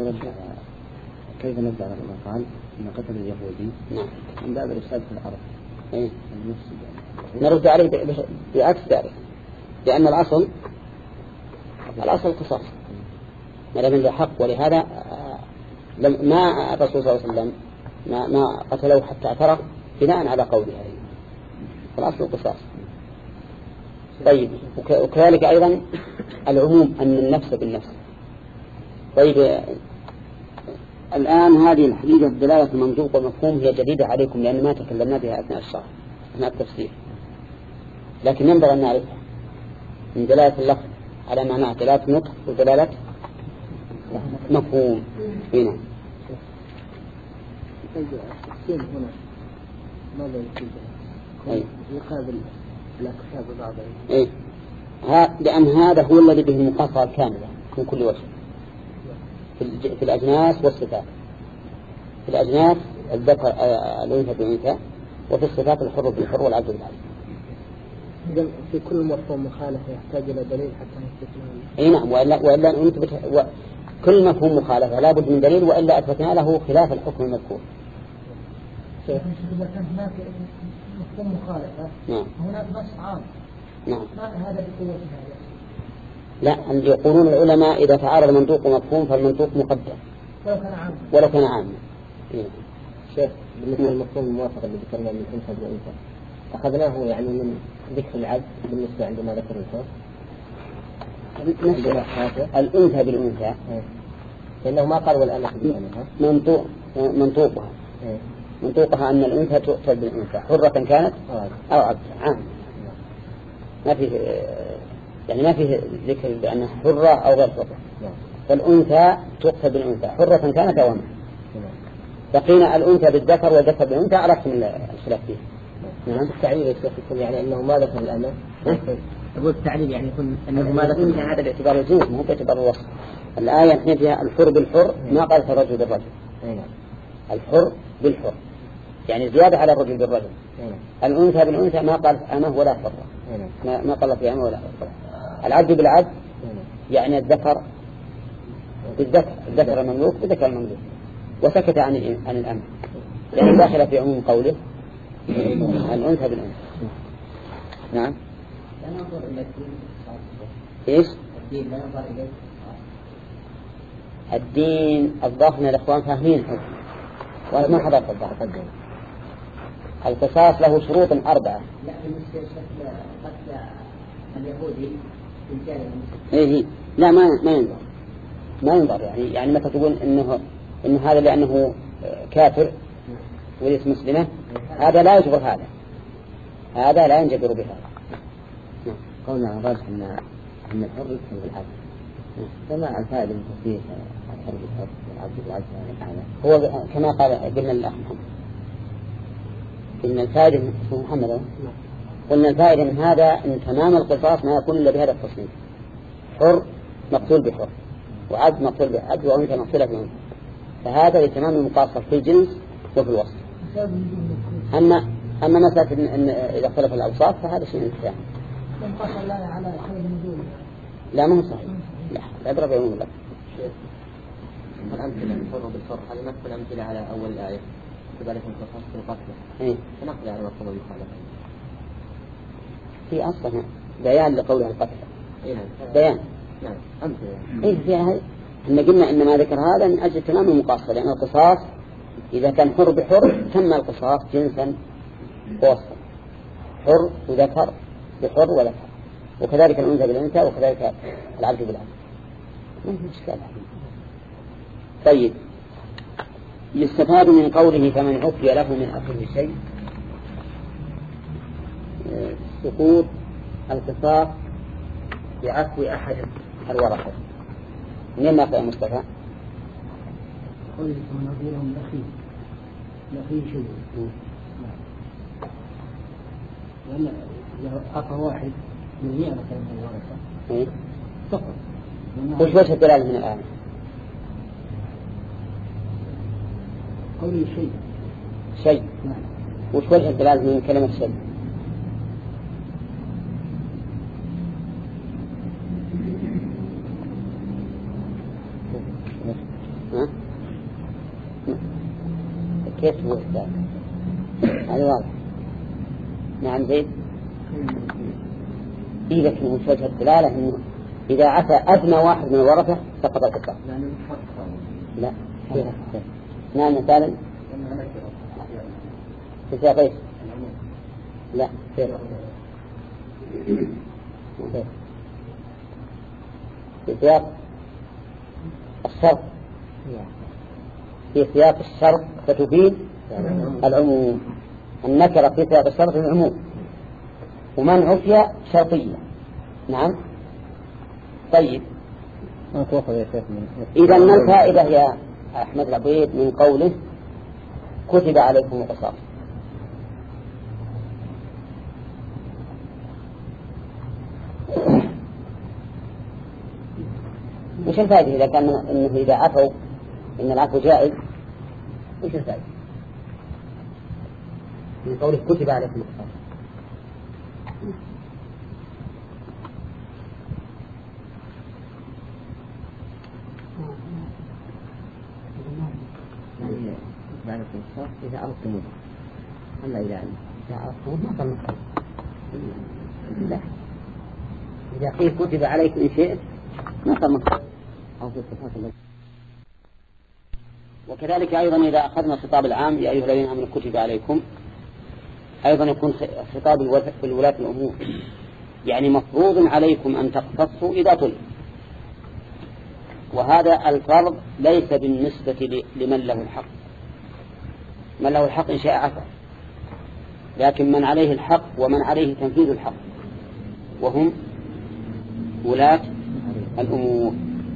كيف نبدأ على ما قال إن قتل اليهودي نعم من باب الإفساد في الأرض. إيه. نرد عليه بعكس ذلك، لأن الأصل الأصل القصاص ما دام له حق. ولهذا ما الرسول صلى الله عليه وسلم ما, ما قتلوه حتى اعترف بناء على قوله هذه. الأصل القصاص. طيب وكذلك أيضا العموم أن النفس بالنفس. طيب الآن هذه الحقيقة دلالة المنطوق والمفهوم هي جديدة عليكم لأن ما تكلمنا بها أثناء الشرح أثناء التفسير، لكن ينبغي أن نعرفها من دلالة اللفظ على معنى دلالة نطق ودلالة مفهوم. هنا السين هنا ماذا يفيد؟ يقابل الأكتاب بعضهم. إيه لأن هذا هو الذي به المقاصة الكاملة من كل وجه في الأجناس والصفات. في الأجناس الذكر الأنثى بالأنثى، وفي الصفات الحر بالحر والعبد بالعبد. إذن في كل مفهوم مخالفة يحتاج إلى دليل حتى نثبت له. أي نعم، وإلا وإلا نثبت و... كل مفهوم مخالفة لا بد من دليل وإلا أثبتنا له خلاف الحكم المذكور. إذا كان هناك مفهوم مخالفة نعم. هناك نص عام. نعم. ما هذا بقوة هذا؟ لا، يقولون العلماء إذا تعارض منطوق ومفهوم فالمنطوق مقدم ولو كان عام. ولو كان عاما. إيه. شيخ بالنسبة للمفهوم الموافق اللي ذكرنا من الأنثى بالأنثى أخذناه يعني من ذكر العبد بالنسبة عندما ذكر الحر الأنثى بالأنثى لأنه ما قال والأنثى بالأنثى منطوق منطوقها منطوقها أن الأنثى تؤتى بالأنثى حرة كانت أو عبد عام. ما فيه يعني ما فيه ذكر بأنها حرة أو غير حرة. فالأنثى تؤتى بالأنثى حرة كانت أو عبد. بقينا الأنثى بالذكر والذكر بالأنثى عرفت من الخلاف فيه. نعم. التعليل يكون يعني أنه ما ذكر الأمر. أقول التعليل يعني يكون أنه ما ذكر هذا باعتبار الجنس مو باعتبار الوصف. الآية احنا فيها الحر بالحر ما قالت الرجل بالرجل. الحر بالحر يعني زيادة على الرجل بالرجل. الأنثى بالأنثى ما قالت أنا ولا حرة. ما ما قالت يعني ولا حرة. العبد بالعبد يعني الذكر بالذكر الذكر المملوك بالذكر المملوك. وسكت عن عن الأمر يعني داخل في عموم قوله الأنثى بالأنثى. نعم. لا ننظر إلى الدين. إيش؟ الدين لا ننظر إليه. الدين أضافنا الإخوان فاهمين وأنا ما حضرت الضغط. القصاص له شروط أربعة. لا بالنسبة لشكل قتل اليهودي بالجانب. إيه لا ما ما ينظر ما ينظر يعني يعني متى تقول إنه إن هذا لأنه كافر وليس مسلمة هذا لا يجبر هذا هذا لا ينجبر بهذا. قولنا عن راجح أن أن الحر يكفر بالعبد فما الفائدة من تفسير الحر بالحر والعبد بالعبد هو كما قال قلنا الأخ محمد قلنا الفائدة اسمه محمد قلنا الفائدة من هذا أن تمام القصاص ما يكون إلا بهذا التصنيف حر مقتول بحر وعبد مقتول بعبد وأنثى مقتولة بأنثى فهذا لتمام المقاصة في الجنس وفي الوصف. أما أما مسألة إن إذا اختلف الأوصاف فهذا شيء ثاني. لا ما هو صحيح. لا أضرب يوم الله. الأمثلة الحر بالحر هذه مثل أمثلة على أول الآية كذلك القصاص في القتل. إيه. فنقل على مفهوم المخالفة. في أصلا بيان لقولها القتل. إيه. بيان. نعم. أمثلة. إيه فيها إن قلنا إن ما ذكر هذا من أجل تمام المقاصة لأن القصاص إذا كان حر بحر تم القصاص جنسا ووصفا حر وذكر بحر وذكر وكذلك الأنثى بالأنثى وكذلك العبد بالعبد. ما في إشكال. طيب يستفاد من قوله فمن عفي له من أخيه شيء سقوط القصاص بعفو أحد الورثة. منين ما قال مصطفى؟ قل ونظيرهم الأخير الأخير شيء لأن له أخ واحد من مئة مثلا من الورثة فقط. وش وجه الدلالة من الآن؟ قولي شيء شيء نعم. وش وجه الدلالة من كلمة شيء؟ ها؟ كيف هو الدلالة؟ هذا واضح. نعم زيد. إيه لكن وش وجه الدلالة إنه إذا عفى أدنى واحد من الورثة سقط القصاص. لا نعم مثالا في سياق ايش؟ لا في سياق الشرط، في سياق الشرط فتفيد العموم. النكرة في سياق الشرط العموم، ومن عفية شرطية. نعم طيب إذا ما الفائدة يا أحمد العبيد من قوله كتب عليكم القصاص؟ وش الفائدة إذا كان إنه إذا عفوا إن العفو جائز؟ وش الفائدة من قوله كتب عليكم القصاص؟ بعد القصاص إذا أردتموه، أما إذا إذا أردتموه ما صار مختلف. لا إذا قيل كتب عليكم إن شئت ما صار مختلف أو في الصفات. وكذلك أيضا إذا أخذنا الخطاب العام يا أيها الذين آمنوا كتب عليكم، أيضا يكون خطاب الولاة الأمور، يعني مفروض عليكم أن تقتصوا إذا طلب. وهذا الفرض ليس بالنسبة لمن له الحق، من له الحق إن شاء عفا، لكن من عليه الحق ومن عليه تنفيذ الحق وهم ولاة الأمور.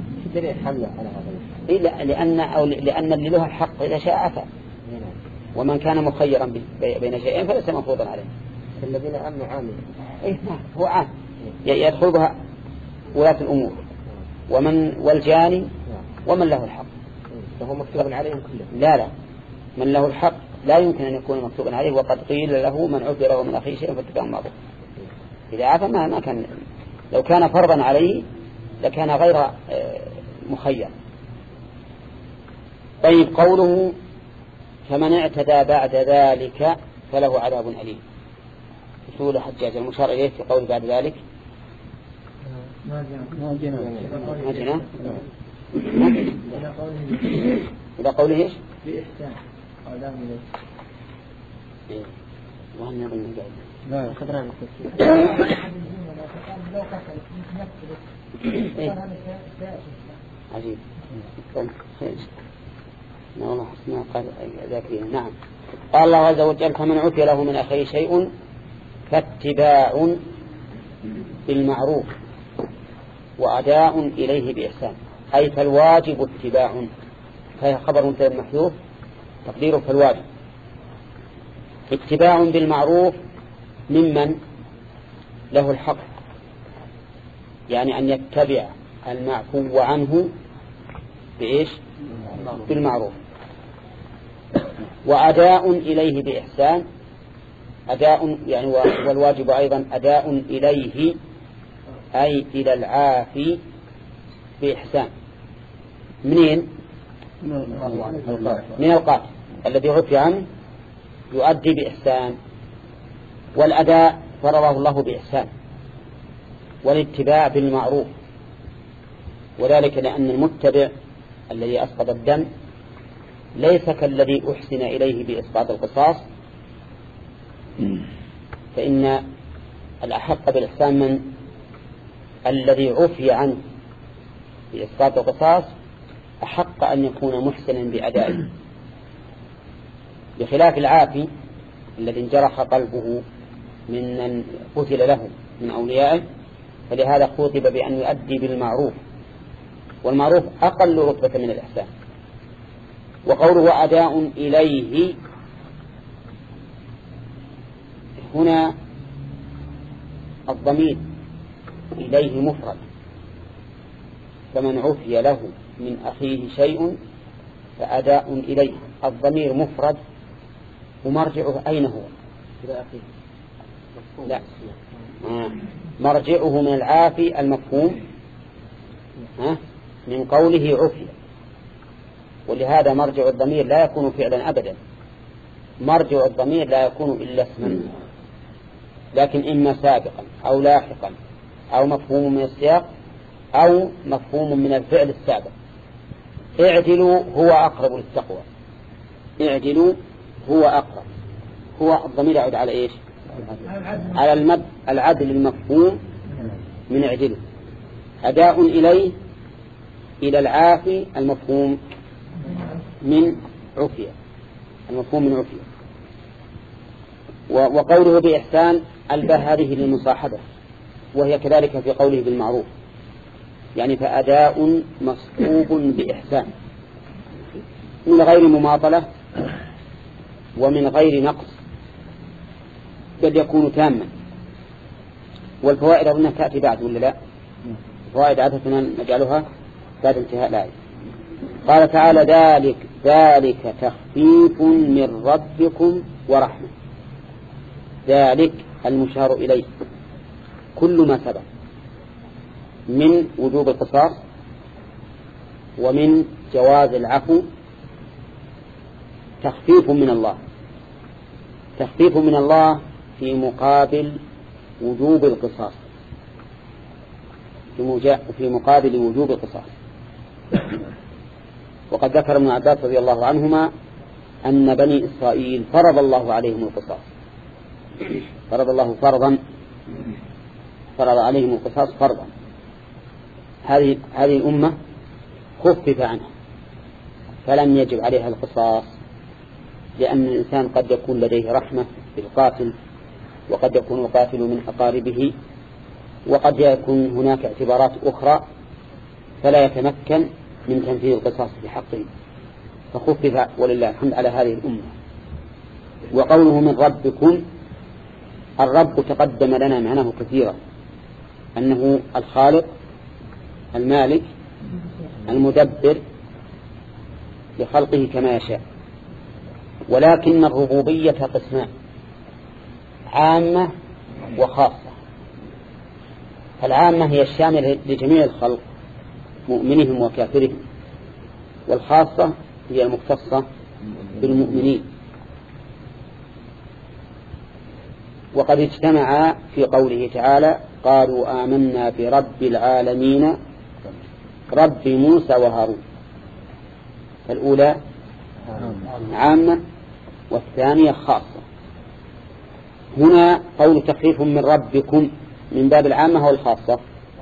إلا لأن أو لأن اللي له الحق إذا شاء عفا، ومن كان مخيرا بين شيئين فليس مفروضا عليه. الذين أمنوا عامل إيه هو عام يدخل بها ولاة الأمور ومن والجاني ومن له الحق، فهو مكتوب عليهم كلهم. لا لا من له الحق لا يمكن أن يكون مكتوبا عليه، وقد قيل له من عفي له من أخيه شيء فاتباع معروف. إذا عفى ما ما كان، لو كان فرضا عليه لكان غير مخير. طيب قوله فمن اعتدى بعد ذلك فله عذاب أليم، أصول حجاج المشار إليه في قول بعد ذلك ما جنا ما جنا إلى قوله إيش بإحسان عذاب إيه وهن يظن جاي لا خبران عجيب والله حسنا قال ذاكرين. نعم قال الله عز وجل فمن عفي له من أخيه شيء فاتباع بالمعروف وأداء إليه بإحسان، أي فالواجب اتباع، فهي خبر مبتدأ محذوف تقديره فالواجب اتباع بالمعروف ممن له الحق، يعني أن يتبع المعفو عنه بإيش بالمعروف، وأداء إليه بإحسان، أداء يعني والواجب أيضا أداء إليه أي إلى العافي بإحسان. منين؟ من القاتل الذي عفي عنه يؤدي بإحسان، والأداء فرضه الله بإحسان، والاتباع بالمعروف، وذلك لأن المتبع الذي أسقط الدم ليس كالذي أحسن إليه بإسقاط القصاص، فإن الأحق بالإحسان من الذي عفي عنه بإسقاط القصاص أحق أن يكون محسنا بأدائه، بخلاف العافي الذي انجرح قلبه من قتل له من أوليائه، فلهذا خوطب بأن يؤدي بالمعروف، والمعروف أقل رتبة من الإحسان. وقوله أداء إليه هنا الضمير إليه مفرد، فمن عفي له من أخيه شيء فأداء إليه، الضمير مفرد ومرجعه أين هو؟ لا آه. مرجعه من العافي المفهوم آه. من قوله عفي، ولهذا مرجع الضمير لا يكون فعلا أبدا، مرجع الضمير لا يكون إلا اسما، لكن إما سابقا أو لاحقا أو مفهوم من السياق أو مفهوم من الفعل السابق. اعدلوا هو أقرب للتقوى، اعدلوا هو أقرب، هو الضمير يعود على إيش؟ على المد العدل المفهوم من اعدلوا، أداء إليه إلى العافي المفهوم من عفية، المفهوم من عفية. وقوله بإحسان الباء هذه للمصاحبة، وهي كذلك في قوله بالمعروف، يعني فأداء مصحوب بإحسان من غير مماطلة ومن غير نقص، بل يكون تاما. والفوائد أظنها تأتي بعد ولا لا؟ الفوائد عادة نجعلها بعد انتهاء الآية. قال تعالى ذلك ذلك تخفيف من ربكم ورحمة. ذلك المشار إليه كل ما سبق من وجوب القصاص ومن جواز العفو تخفيف من الله، تخفيف من الله في مقابل وجوب القصاص، في مقابل وجوب القصاص. وقد ذكر ابن عباس رضي الله عنهما أن بني إسرائيل فرض الله عليهم القصاص، فرض الله فرضا، فرض عليهم القصاص فرضا. هذه هذه الأمة خفف عنها فلم يجب عليها القصاص، لأن الإنسان قد يكون لديه رحمة بالقاتل، وقد يكون قاتل من أقاربه، وقد يكون هناك اعتبارات أخرى فلا يتمكن من تنفيذ القصاص بحقه، فخفف ولله الحمد على هذه الأمة. وقوله من ربكم، الرب تقدم لنا معناه كثيرا، أنه الخالق المالك المدبر لخلقه كما يشاء. ولكن الربوبية قسمان، عامة وخاصة. العامة هي الشاملة لجميع الخلق مؤمنهم وكافرهم، والخاصة هي المختصة بالمؤمنين. وقد اجتمعا في قوله تعالى قالوا آمنا برب العالمين رب موسى وهارون. فالأولى عامة والثانية خاصة. هنا قول تخفيف من ربكم من باب العامة والخاصة،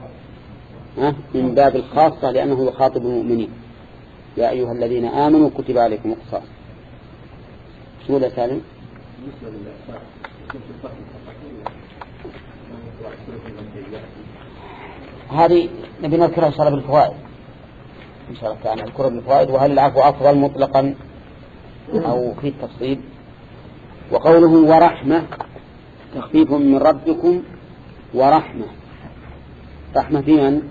من باب الخاصة لأنه يخاطب المؤمنين، يا أيها الذين آمنوا كتب عليكم القصاص. شو ذا سالم؟ هذه نبي نذكرها إن شاء الله بالفوائد، إن شاء الله تعالى نذكرها بالفوائد. وهل العفو أفضل مطلقا أو في التفصيل؟ وقوله ورحمة تخفيف من ربكم ورحمة، رحمة في من؟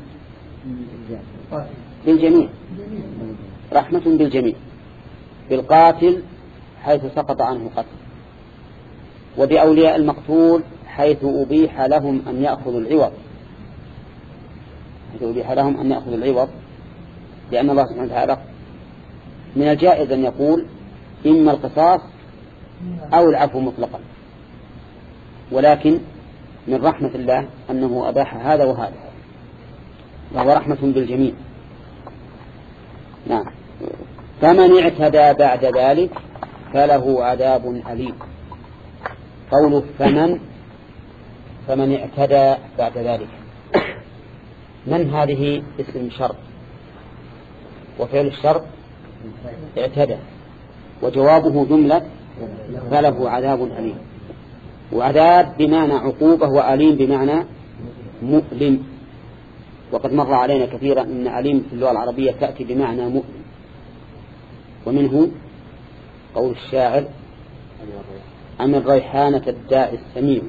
بالجميع، رحمة بالجميع، بالقاتل حيث سقط عنه قتل، وبأولياء المقتول حيث أبيح لهم أن يأخذوا العوض، حيث أبيح لهم أن يأخذوا العوض، لأن الله سبحانه وتعالى من الجائز أن يقول إما القصاص أو العفو مطلقا، ولكن من رحمة الله أنه أباح هذا وهذا، وهو رحمة بالجميع. نعم. فمن اعتدى بعد ذلك فله عذاب أليم. قوله فمن فمن اعتدى بعد ذلك، من هذه اسم شرط، وفعل الشرط اعتدى، وجوابه جملة فله عذاب أليم. وعذاب بمعنى عقوبة، وأليم بمعنى مؤلم. وقد مر علينا كثيرا أن أليم في اللغة العربية تأتي بمعنى مؤلم. ومنه قول الشاعر أم الريحانة الداعي السميع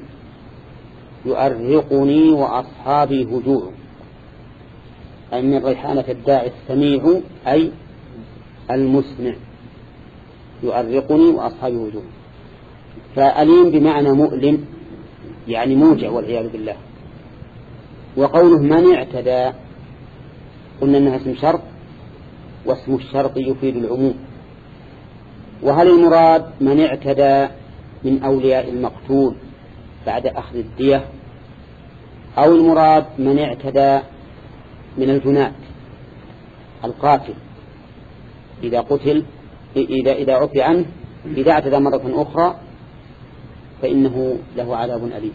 يؤرقني وأصحابي هجوع. أي من الريحانة الداعي السميع أي المسمع، يؤرقني وأصحابي هجوع. فأليم بمعنى مؤلم يعني موجع والعياذ بالله. وقوله من اعتدى قلنا أنها اسم شرط، واسم الشرط يفيد العموم. وهل المراد من اعتدى من أولياء المقتول بعد أخذ الدية، أو المراد من اعتدى من الجنات القاتل إذا قتل إذا إذا عفي عنه إذا اعتدى مرة أخرى فإنه له عذاب أليم.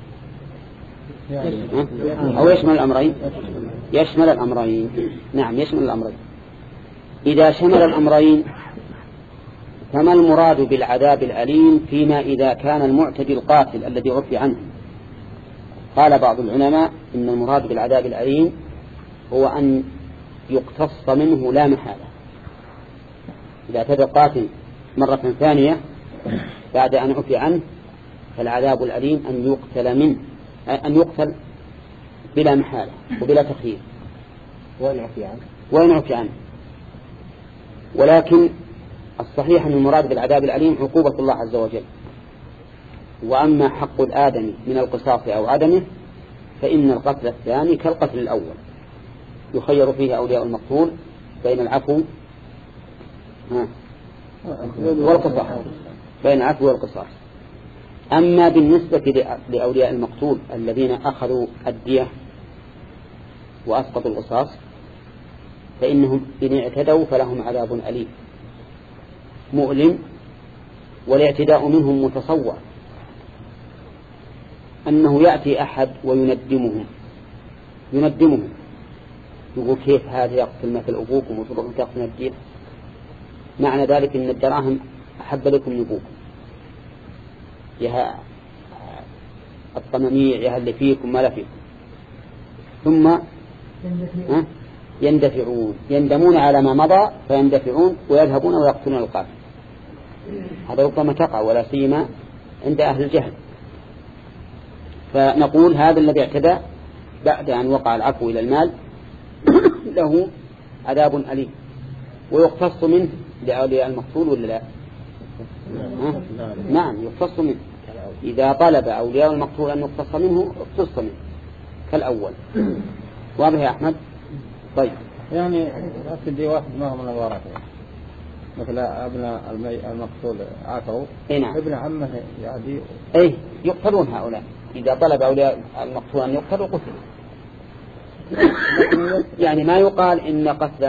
أو يشمل الأمرين؟ يشمل الأمرين. نعم يشمل الأمرين. إذا شمل الأمرين فما المراد بالعذاب الأليم فيما إذا كان المعتدي القاتل الذي عفي عنه؟ قال بعض العلماء إن المراد بالعذاب الأليم هو أن يقتص منه لا محالة. إذا اعتدى القاتل مرة ثانية بعد أن عفي عنه فالعذاب الأليم أن يقتل منه أن يقتل بلا محالة وبلا تخيير وإن عفي عنه وإن عفي عنه. ولكن الصحيح أن المراد بالعذاب الأليم عقوبة الله عز وجل. وأما حق الآدمي من القصاص أو عدمه فإن القتل الثاني كالقتل الأول يخير فيه أولياء المقتول بين العفو والقصاص بين العفو والقصاص. أما بالنسبة لأولياء المقتول الذين أخذوا الدية وأسقطوا القصاص فإنهم إن اعتدوا فلهم عذاب أليم مؤلم. والاعتداء منهم متصور أنه يأتي أحد ويندمهم يندمهم يقول كيف هذا يقتل مثل أبوكم وتروحون تأخذون الدين؟ معنى ذلك أن الدراهم أحب لكم نبوكم يا الطمانيع يا اللي فيكم ما لا فيكم. ثم يندفعون يندمون على ما مضى فيندفعون ويذهبون ويقتلون القاتل. هذا ربما تقع ولا سيما عند أهل الجهل. فنقول هذا الذي اعتدى بعد أن وقع العفو إلى المال له عذاب أليم ويقتص منه لأولياء المقتول ولا لا؟ نعم يقتص منه. إذا طلب أولياء المقتول أن يقتص منه اقتص منه كالأول. واضح يا أحمد؟ طيب يعني أكد واحد ما هو من الورثة مثل ابن المقتول عفوا نعم. ابن عمه يعدي أي يقتلون هؤلاء. إذا طلب أولياء المقتول أن يقتلوا قتلوا. يعني ما يقال إن قتل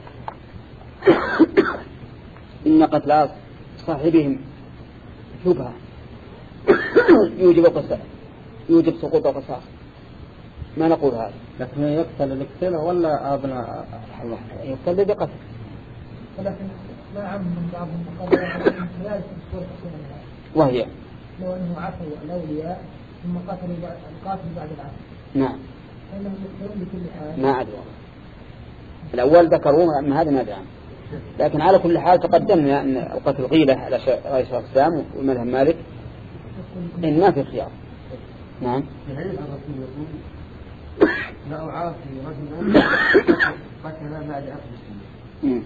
إن قتل صاحبهم شبهة يوجب القصاص يوجب سقوط القصاص. ما نقول هذا. لكن يقتل القتل ولا ابناء يقتل بقتل. ولكن ما عم من بعضهم قال لا يصير وهي لو أنه عفوا الأولياء ثم قتلوا القاتل بعد العفو. نعم. فإنهم يقتلون بكل حال. ما أدري. الأول ذكروا أما هذا ما دعم. لكن على كل حال تقدمنا أن القتل غيلة على رئيس الإسلام ومذهب مالك إن ما في خيار. نعم. الحديث الرسول يقول لا أعافي رجلا قتل بعد عفو السنة.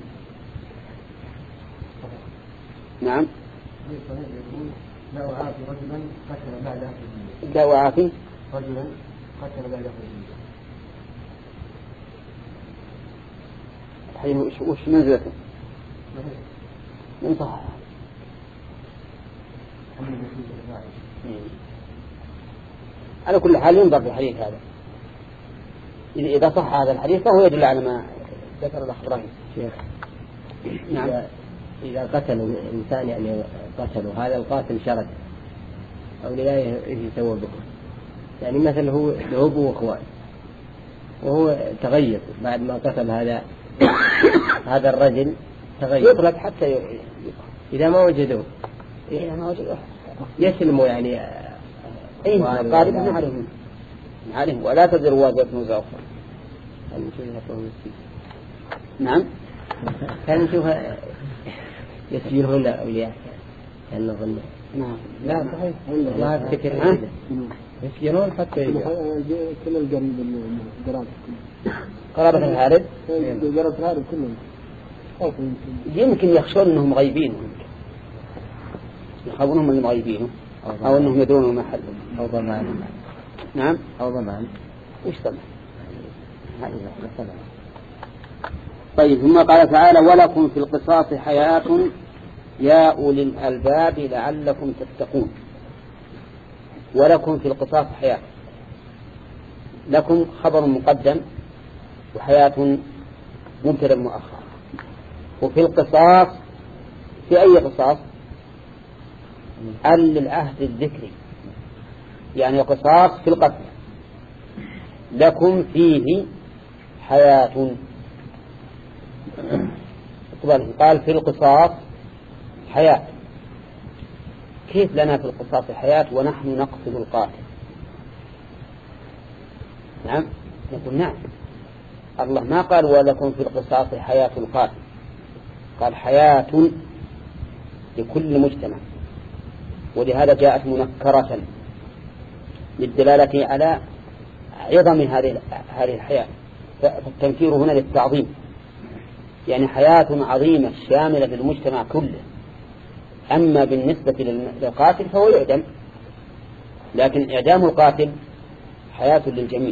نعم. يقول لا أعافي رجلا قتل بعد عفو السنة. لا أعافي رجلا قتل بعد عفو السنة. الحين وش وش منزلته؟ من صح. على كل حال ينظر في الحديث هذا. إذا صح هذا الحديث فهو يدل على ما ذكر الأخ إبراهيم. شيخ. نعم. إذا قتلوا إنسان يعني قتلوا هذا القاتل شرد أو لا يسوى بكم. يعني مثل هو له أبو وأخوان وهو تغير بعد ما قتل هذا هذا الرجل تغير. يطلق حتى ي... إذا ما وجدوه إيه ما وجدوه يسلموا يعني. إيه قاربا عليهم عليهم ولا تزر وازرة وزر أخرى. نعم. كان نشوفها يسجلون أولياء كان نظن. نعم. لا صحيح. ما أفتكر هذا. يسجلون حتى يجوا. كل القريب القرابة. قرابة الهارب. قرابة الهارب كلهم. يمكن يخشون أنهم غيبين. يخافونهم من المغيبين أو أنهم يدرون ما حل. أو ضمان. نعم. أو ضمان. وش ضمان؟ طيب ثم قال تعالى ولكم في القصاص حياة يا أولي الألباب لعلكم تتقون. ولكم في القصاص حياة. لكم خبر مقدم وحياة مبتدأ مؤخر. وفي القصاص في أي قصاص؟ ال للعهد الذكري، يعني قصاص في القتل، لكم فيه حياة. قال في القصاص حياة، كيف لنا في القصاص حياة ونحن نقتل القاتل؟ نعم نقول نعم، الله ما قال ولكم في القصاص حياة القاتل، قال حياة لكل مجتمع، ولهذا جاءت منكرة للدلالة على عظم هذه هذه الحياة، فالتنكير هنا للتعظيم، يعني حياة عظيمة شاملة للمجتمع كله. أما بالنسبة للقاتل فهو يعدم، لكن إعدام القاتل حياة للجميع،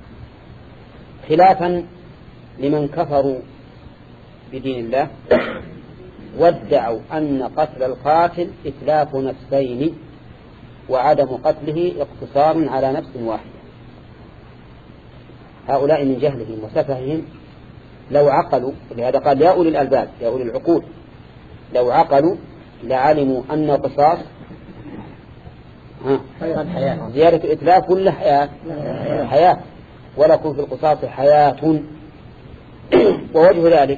خلافا لمن كفروا بدين الله وادعوا أن قتل القاتل إتلاف نفسين وعدم قتله اقتصار على نفس واحدة. هؤلاء من جهلهم وسفههم لو عقلوا، لهذا قال يا أولي الألباب يا أولي العقول، لو عقلوا لعلموا أن القصاص زيادة إتلاف ولا حياة؟ حياة، ولكم في القصاص حياة. ووجه ذلك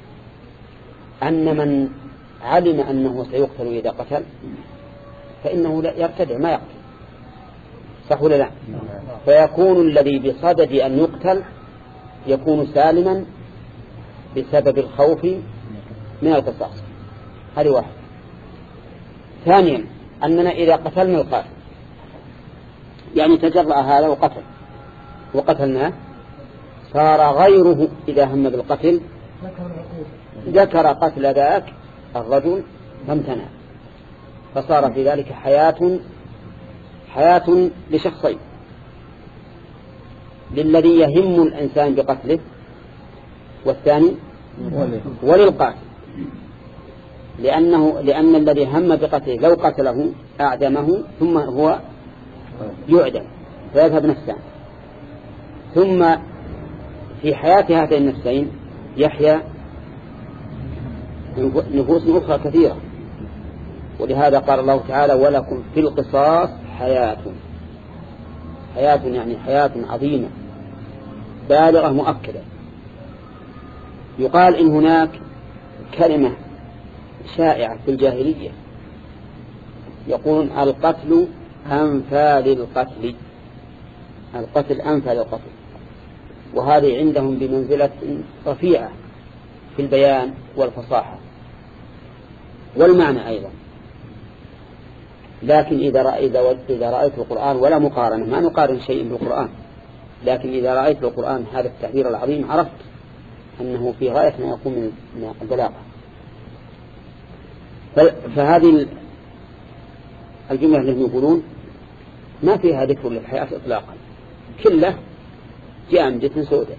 أن من علم أنه سيقتل إذا قتل فإنه لا يرتدع ما يقتل، صح ولا لا؟ فيكون الذي بصدد أن يقتل يكون سالما بسبب الخوف من القصاص. هذه واحد. ثانيا أننا إذا قتلنا القاتل يعني تجرأ هذا وقتل وقتلناه، صار غيره إذا هم بالقتل ذكر قتل ذاك الرجل فامتنع، فصار في ذلك حياة حياة لشخصين، للذي يهم الإنسان بقتله والثاني وللقاتل، لأنه لأن الذي هم بقتله لو قتله أعدمه ثم هو يعدم فيذهب نفسان، ثم في حياة هاتين النفسين يحيا نفوس أخرى كثيرة. ولهذا قال الله تعالى ولكم في القصاص حياة، حياة يعني حياة عظيمة بالغة مؤكدة. يقال إن هناك كلمة شائعة في الجاهلية يقولون القتل أنفى للقتل، القتل أنفى للقتل، وهذه عندهم بمنزلة رفيعة في البيان والفصاحة والمعنى أيضا. لكن إذا رأيت, إذا رأيت القرآن ولا مقارنة، ما نقارن شيء بالقرآن، لكن إذا رأيت القرآن هذا التعبير العظيم عرفت أنه في غاية ما يكون من البلاغة. فهذه الجملة التي يقولون ما فيها ذكر للحياة إطلاقا، كله جامدة سوداء،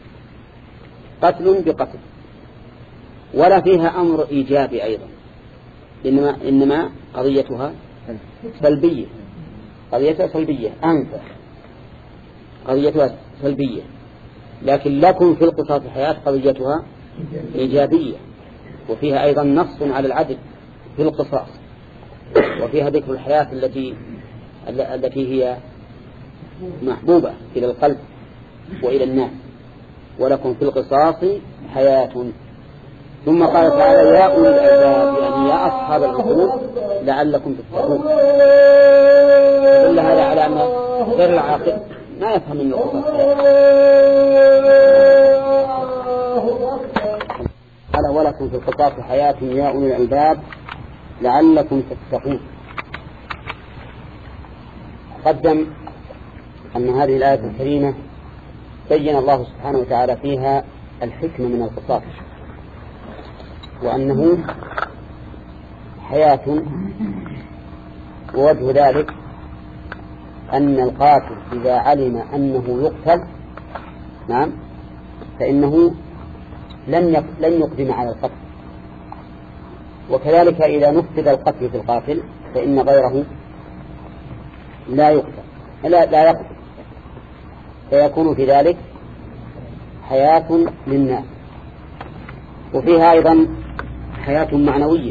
قتل بقتل، ولا فيها أمر إيجابي أيضا، إنما, إنما قضيتها سلبية، قضيتها سلبية أنفع، قضيتها سلبية. لكن لكم في القصاص حياة قضيتها إيجابية، وفيها أيضا نص على العدل في القصاص، وفيها ذكر الحياة التي التي هي محبوبة إلى القلب وإلى الناس. ولكم في القصاص حياة. ثم قال تعالى يا أولي الألباب، يعني يا أصحاب العقول لعلكم تتقون. كل هذا على أن غير العاقل ما يفهم من القصاص. قال ولكم في القصاص حياة يا أولي الألباب لعلكم تتقون. قدم أن هذه الآية الكريمة بين الله سبحانه وتعالى فيها الحكمة من القصاص، وأنه حياة. ووجه ذلك أن القاتل إذا علم أنه يقتل نعم فإنه لن لن يقدم على القتل، وكذلك إذا نفذ القتل في القاتل فإن غيره لا يقتل لا لا يقتل، فيكون في ذلك حياة للناس، وفيها أيضا حياة معنوية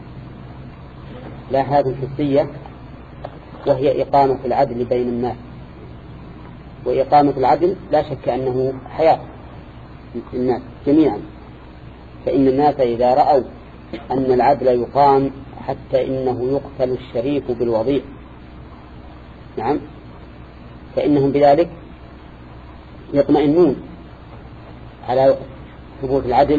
لا حياة حسية، وهي إقامة العدل بين الناس. وإقامة العدل لا شك أنه حياة للناس جميعا، فإن الناس إذا رأوا أن العدل يقام حتى إنه يقتل الشريف بالوضيع، نعم، فإنهم بذلك يطمئنون على ثبوت العدل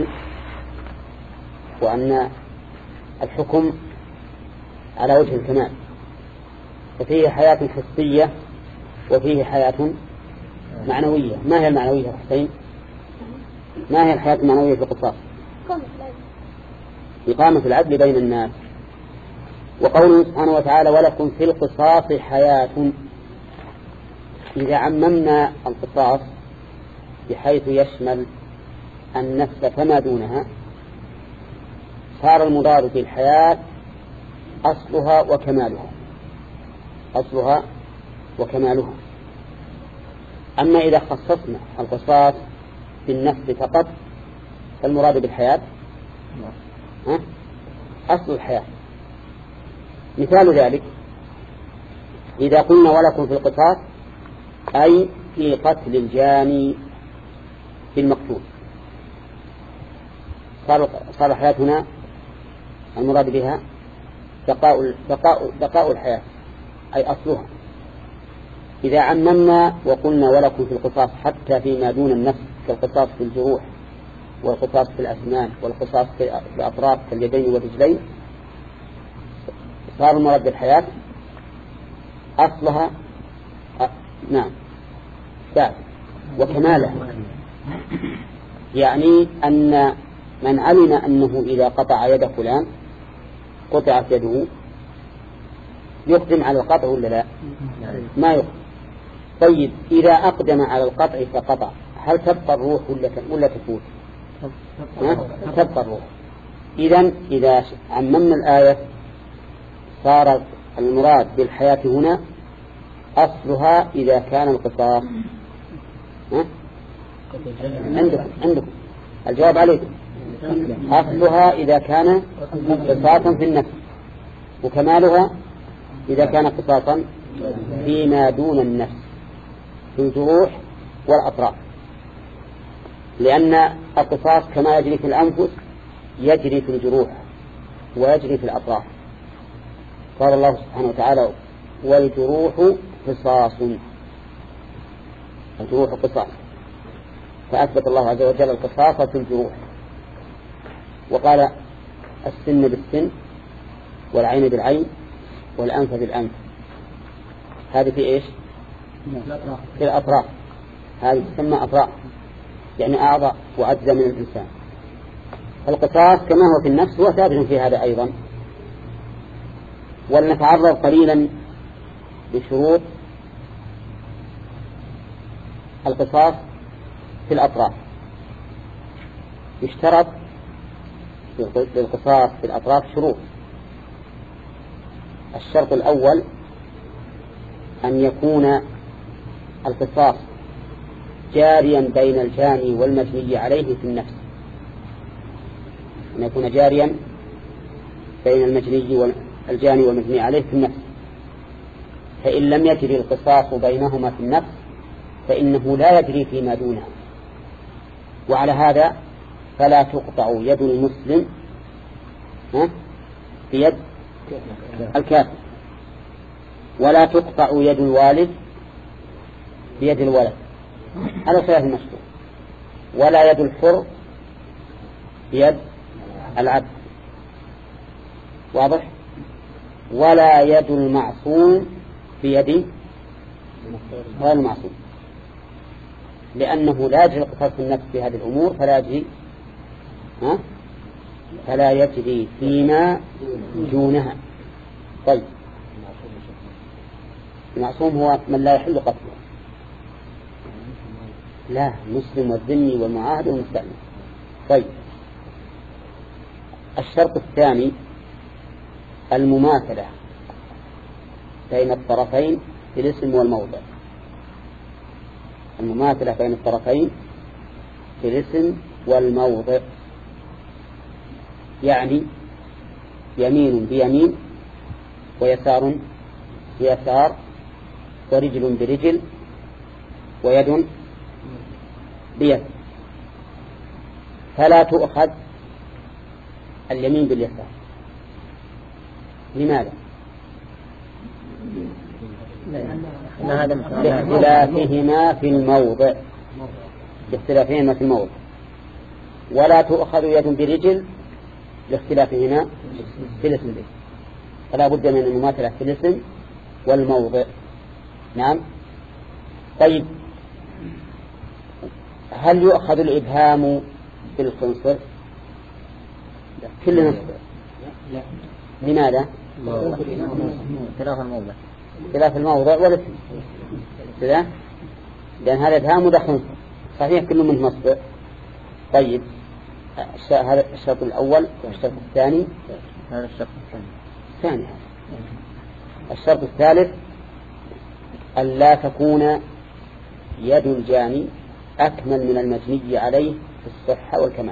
وأن الحكم على وجه الكمال. ففيه حياة حسية وفيه حياة معنوية. ما هي المعنوية يا حسين؟ ما هي الحياة المعنوية في القصاص؟ إقامة العدل بين الناس. وقوله سبحانه وتعالى ولكم في القصاص حياة، إذا عممنا القصاص بحيث يشمل النفس فما دونها صار المضاد في الحياة أصلها وكمالها، أصلها وكمالها. أما إذا خصصنا القصاص بالنفس فقط فالمراد بالحياة ها؟ أصل الحياة. مثال ذلك إذا قلنا ولكم في القصاص أي في قتل الجاني بالمقتول، صار صار الحياة هنا المراد بها بقاء بقاء بقاء الحياة أي أصلها. إذا عممنا وقلنا ولكم في القصاص حتى فيما دون النفس كالقصاص في الجروح والقصاص في الأسنان والقصاص في الأطراف كاليدين والرجلين، صار المراد بالحياة أصلها أ... نعم بعد وكمالها. يعني أن من علم أنه إذا قطع يد فلان قطعت يده يقدم على القطع ولا لا؟ ما يقدم. طيب إذا أقدم على القطع فقطع هل تبقى الروح ولا ولا تفوت؟ تبقى الروح. إذن إذا عممنا الآية صار المراد بالحياة هنا أصلها إذا كان القصاص. عندكم عندكم الجواب عليكم. أصلها إذا كان قصاصا في النفس، وكمالها إذا كان قصاصا فيما دون النفس في الجروح والأطراف، لأن القصاص كما يجري في الأنفس يجري في الجروح ويجري في الأطراف. قال الله سبحانه وتعالى والجروح قصاص، الجروح قصاص، فأثبت الله عز وجل القصاص في الجروح، وقال السن بالسن والعين بالعين والأنف بالأنف. هذه في إيش؟ في الأطراف. هذه تسمى أطراف يعني أعضاء وأجزاء من الإنسان. القصاص كما هو في النفس هو ثابت في هذا أيضا. ولنتعرض قليلا بشروط القصاص في الأطراف. يشترط للقصاص في الأطراف شروط. الشرط الأول أن يكون القصاص جاريا بين الجاني والمجني عليه في النفس، أن يكون جاريا بين المجني والجاني والمجني عليه في النفس. فإن لم يجري القصاص بينهما في النفس فإنه لا يجري فيما دونه. وعلى هذا فلا تقطع يد المسلم بيد الكافر، ولا تقطع يد الوالد بيد الولد على خلاف المشروع، ولا يد الحر بيد العبد، واضح؟ ولا يد المعصوم بيد غير المعصوم، لأنه لا يجري القصاص في النفس في هذه الأمور، فلا يجري ها؟ فلا يجري فيما دونها. طيب المعصوم هو من لا يحل قتله، لا المسلم والذمي والمعاهد والمستأمن. طيب الشرط الثاني المماثلة بين الطرفين في الاسم والموضع. المماثلة بين الطرفين في الاسم والموضع، يعني يمين بيمين ويسار بيسار ورجل برجل ويد بيد، فلا تؤخذ اليمين باليسار. لماذا؟ لاختلافهما في الموضع، لاختلافهما في الموضع. ولا تؤخذ يد برجل لاختلافهما في الاسم، فلا بد من المماثلة في الاسم والموضع. نعم. طيب، هل يؤخذ الإبهام بالخنصر؟ كل نصب. لماذا؟ خلاف الموضع، خلاف الموضع والاسم كذا، لأن هذا إبهام وده خنصر، صحيح كل منه نصب. طيب، هذا الشرط الأول. والشرط الثاني هذا الشرط الثاني. ثاني الشرط الثالث ألا تكون يد الجاني أكمل من المجني عليه في الصحة والكمال،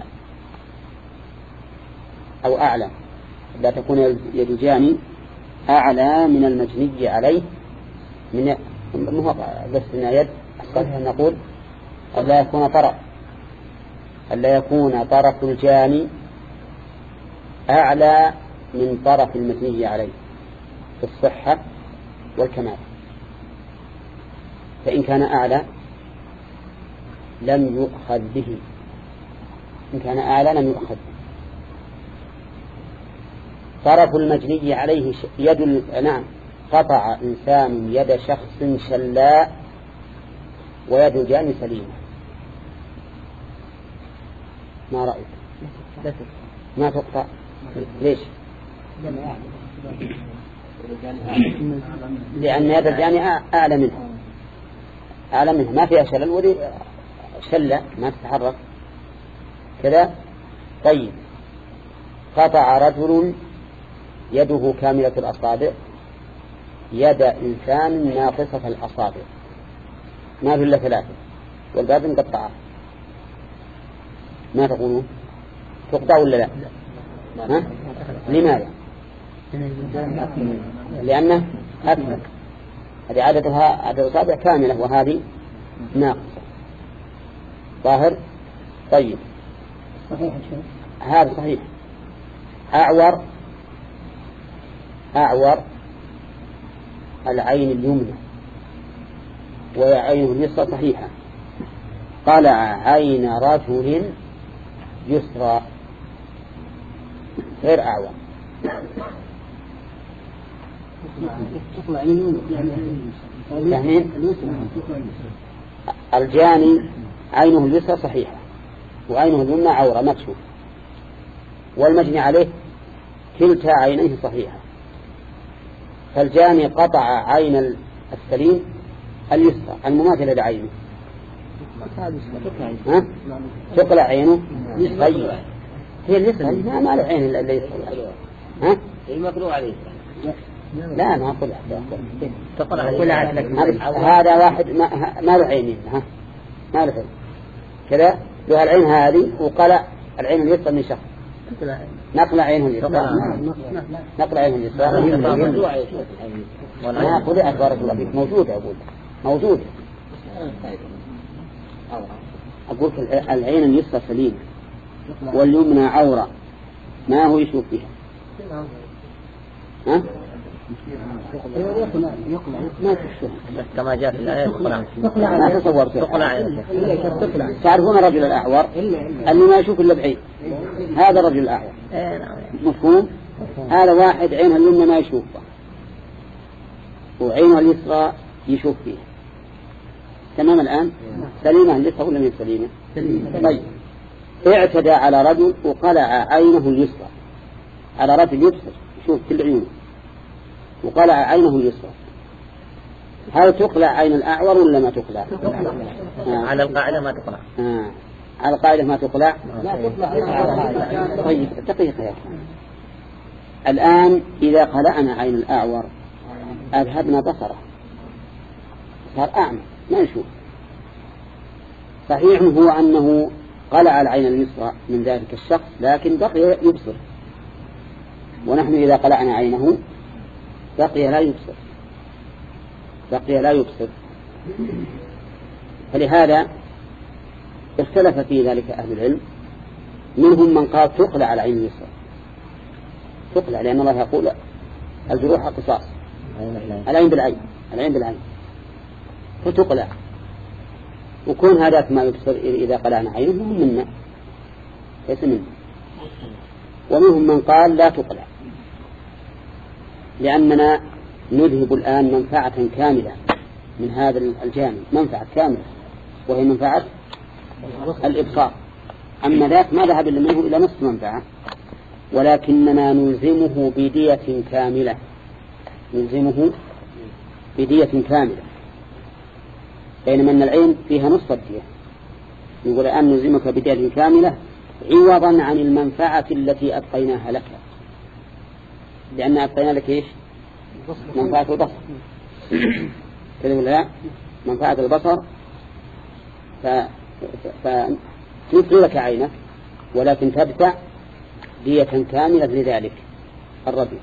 أو أعلى. لا تكون يد الجاني أعلى من المجني عليه من بس يد الصحيح نقول ألا يكون طرف ألا يكون طرف الجاني أعلى من طرف المجني عليه في الصحة والكمال. فإن كان أعلى لم يؤخذ به، إن كان أعلى لم يؤخذ. طرف المجني عليه يد نعم قطع إنسان يد شخص شلاء ويد الجاني سليمة، ما رأيك؟ ما تقطع. ليش؟ لأن يد الجاني أعلى منه أعلى منه ما فيها شلل، ودي شلة ما تتحرك كذا. طيب، قطع رجل يده كاملة الأصابع يد إنسان ناقصة الأصابع، ما في إلا ثلاثة والباب انقطعه، ما تقولون؟ تقطع ولا لا؟ ها؟ لماذا؟ لأنه أكمل، هذه عادتها عدد الأصابع كاملة وهذه ناقصة. ظاهر. طيب، صحيح هذا صحيح. أعور أعور العين اليمنى وعينه اليسرى صحيحة. قلع عين رجل يسرى غير أعور. الجاني عينه اليسرى صحيحة وعينه اليمنى عورة مكشوف، والمجني عليه كلتا عينيه صحيحة، فالجاني قطع عين السليم اليسرى المماثلة لعينه. ها؟ تقلع عينه. طيب، هي اليسرى ما ما له عين إلا يسرى. ها؟ المقلوع عليه. لا ما قلع تقلع هذا واحد ما ما له عينين. ها ما له عين كذا، له العين هذه وقلع العين اليسرى من شخص، نقلع عينه اليسرى نقلع عينه اليسرى ما قلعت بارك الله فيك. موجودة أقول موجودة أقول العين اليسرى سليمة واليمنى عورة ما هو يشوف فيها. ها؟ ما تشوف كما جاء في الآية تقلع. ما تصور تقلع. تعرفون الرجل الأعور اللي ما يشوف إلا بعيد، هذا الرجل الأعور مفهوم. هذا واحد عينه اليمنى ما يشوفه وعينه اليسرى يشوف فيها تمام. الآن سليمة اليسرى ولا من سليمة؟ طيب، اعتدى على رجل وقلع عينه اليسرى على رجل يبصر يشوف كل عيونه وقلع عينه اليسرى، هل تقلع عين الأعور ولا ما تقلع؟ آه. على القاعدة ما تقلع. آه. على القاعدة ما تقلع. طيب دقيقة يا أخوان، الآن إذا قلعنا عين الأعور أذهبنا بصره صار أعمى ما يشوف. صحيح هو أنه قلع العين اليسرى من ذلك الشخص لكن بقي يبصر، ونحن إذا قلعنا عينه بقي لا يبصر بقي لا يبصر فلهذا اختلف في ذلك أهل العلم. منهم من قال تقلع العين اليسرى، تقلع، لأن الله يقول الجروح قصاص، العين بالعين العين بالعين فتقلع، وكون هذاك ما يبصر إذا قلعنا عينه هم منا ليس منا. ومنهم من قال لا تقلع، لأننا نذهب الآن منفعة كاملة من هذا الجانب، منفعة كاملة وهي منفعة الإبصار. أما ذاك ما ذهب إلا منه إلى نصف منفعة، ولكننا نلزمه بدية كاملة نلزمه بدية كاملة، بينما أن العين فيها نصف الدية. يقول الآن نلزمك بدية كاملة عوضا عن المنفعة التي أبقيناها لك، لأن أبقينا لك إيش؟ منفعة البصر كذا ولا لا؟ منفعة البصر، فنبقي لك عينك ولكن تدفع دية كاملة لذلك الربيع.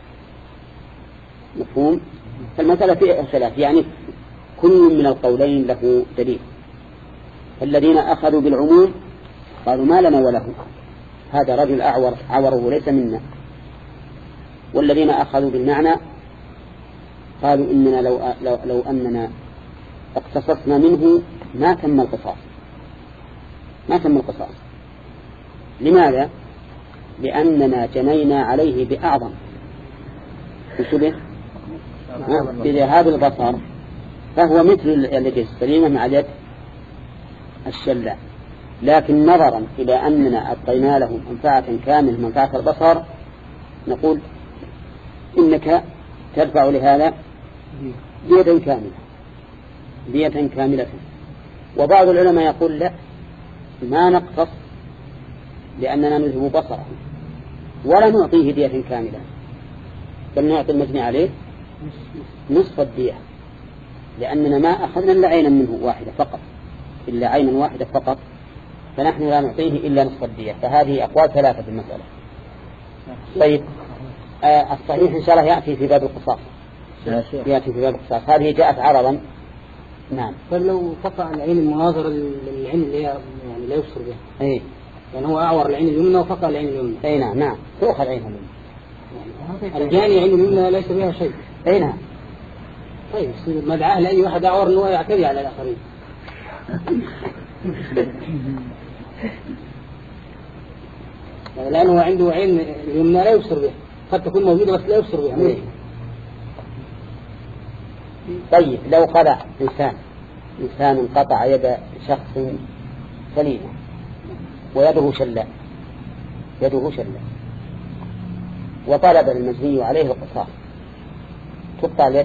مفهوم؟ فالمسألة فيها خلاف، يعني كل من القولين له دليل. الذين أخذوا بالعموم قالوا ما لنا وله، هذا رجل أعور عوره ليس منا. والذين أخذوا بالمعنى قالوا إننا لو, لو, لو أننا اقتصصنا منه ما تم القصاص ما تم القصاص. لماذا؟ لأننا جنينا عليه بأعظم بشبه بذهاب البصر، فهو مثل اليد السليمة مع اليد الشلة، لكن نظرا إلى أننا أبقينا له منفعة كاملة منفعة البصر نقول إنك تدفع لهذا دية كاملة دية كاملة. وبعض العلماء يقول لا، ما نقتص لأننا نذهب بصره ولا نعطيه دية كاملة، بل نعطي المجني عليه نصف الدية، لأننا ما أخذنا إلا عينا منه واحدة فقط إلا عينا واحدة فقط، فنحن لا نعطيه إلا نصف الدية. فهذه أقوال ثلاثة في المسألة. طيب آه الصحيح إن شاء الله يأتي في باب القصاص، يأتي في باب القصاص. هذه جاءت عرضا. نعم. فلو فقع العين المناظرة للعين اللي هي يعني لا يبصر بها، أي يعني هو أعور العين اليمنى وفقع العين اليمنى. أي نعم نعم تأخذ عين اليمنى. يعني الجاني عين اليمنى ليس بها شيء. أي نعم. طيب مدعاه لأي واحد أعور أنه يعتدي على الآخرين. لأنه عنده عين اليمنى لا يبصر بها، قد تكون موجودة بس لا يبصر بها. طيب لو قطع إنسان إنسان قطع يد شخص سليمة ويده شلاء يده شلاء وطلب المجني عليه القصاص، تقطع اليد؟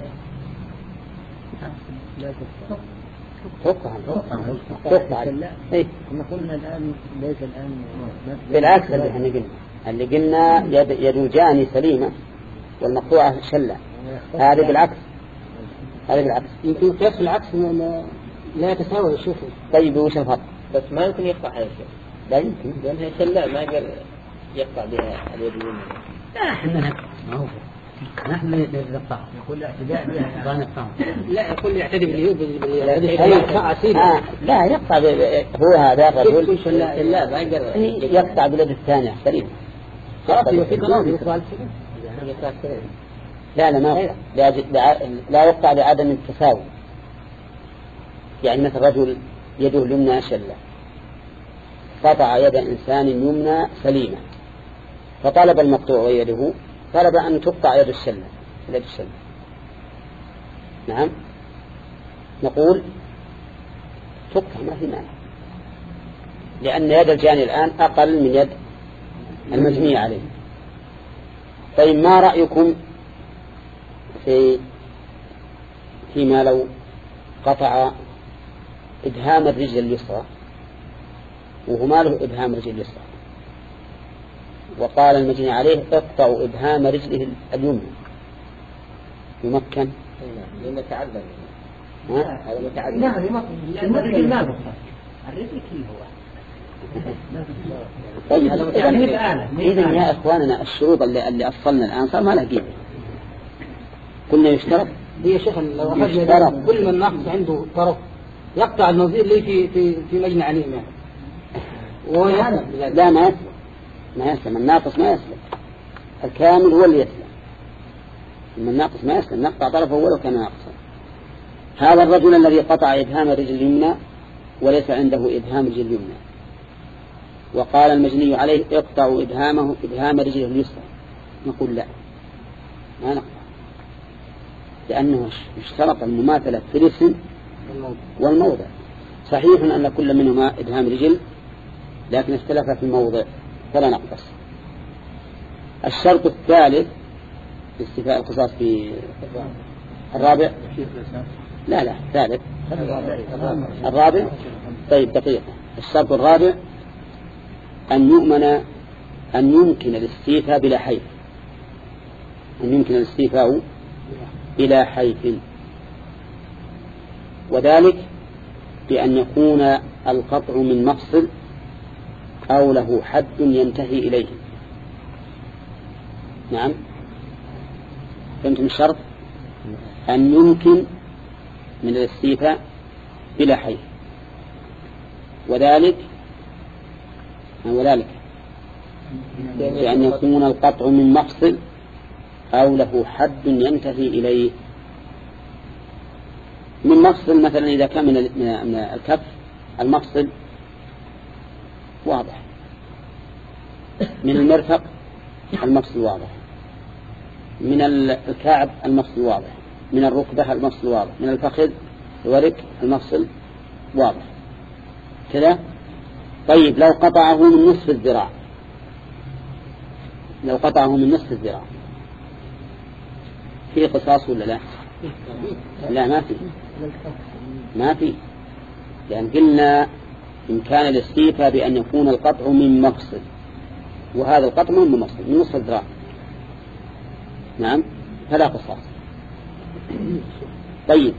لا تقطع تقطع اي كنا قلنا الآن ليس الآن بالعكس اللي احنا قلنا اللي قلنا يد يد الجاني سليمة والمقطوعة شلاء، هذا بالعكس هذا بالعكس. يمكن قياس العكس لا يتساوي يا شيخ. طيب وش الفرق؟ بس ما يمكن يقطع هذا الشيء. لا يمكن لأنها شلاء ما يقدر يقطع بها اليد اليمنى. لا احنا ما هو نحن نقطع يقول اعتداء بها نقطع. لا يقول يعتدي باليد آه لا يقطع هو هذا الرجل لا ما يقدر يقطع باليد الثانية سليم. خلاص في قانون لا لا ما لا يقطع بعدم التساوي. يعني مثل رجل يده اليمنى شلة قطع يد إنسان يمنى سليمة، فطلب المقطوع ويده طلب أن تقطع يد الشلة يد الشلة. نعم نقول تقطع ما في معنى، لأن يد الجاني الآن أقل من يد المجني عليه. طيب ما رأيكم في فيما لو قطع إبهام الرجل اليسرى وهو ما له إبهام رجل اليسرى، وقال المجني عليه اقطعوا إبهام رجله اليمنى، يمكن؟ لأنه تعذر. هذا متعذر. لا يمكن ما بصر الرجل كله هو طيب إذن يا إخواننا الشروط اللي, اللي أصلنا الآن صار ما لها قيمة. كنا يشترط دي يا شيخ لو أخذنا كل من ناقص عنده طرف يقطع النظير اللي في في في مجنى عليم يعني. لا ما يسلم ما يسلم الناقص ما يسلم، الكامل هو اللي يسلم. الناقص ما يسلم، نقطع طرفه ولو كان ناقصا. هذا الرجل الذي قطع إبهام الرجل اليمنى وليس عنده إبهام الرجل اليمنى، وقال المجني عليه اقطع إبهامه إبهام رجله اليسرى، نقول لا ما نقطع، لأنه اشترط المماثلة في الاسم والموضع. صحيح أن كل منهما إبهام رجل لكن اختلف في الموضع فلا نقص. الشرط الثالث استيفاء القصاص في الرابع لا لا ثالث الرابع. طيب دقيقة. الشرط الرابع أن يؤمن أن يمكن الاستيفاء بلا حيف، أن يمكن الاستيفاء بلا حيف، وذلك بأن يكون القطع من مفصل أو له حد ينتهي إليه. نعم فهمتم الشرط؟ أن يمكن من الاستيفاء بلا حيف، وذلك وذلك بأن يكون القطع من مفصل أو له حد ينتهي إليه. من مفصل مثلا إذا كان من الكف المفصل واضح، من المرفق المفصل واضح، من الكعب المفصل واضح، من الركبة المفصل واضح، من الفخذ الورك المفصل واضح كذا. طيب لو قطعه من نصف الذراع، لو قطعه من نصف الذراع في قصاص ولا لا؟ لا ما في ما في لأن قلنا إن كان الاستيفاء بأن يكون القطع من مفصل، وهذا القطع من مفصل من نصف الذراع. نعم فلا قصاص. طيب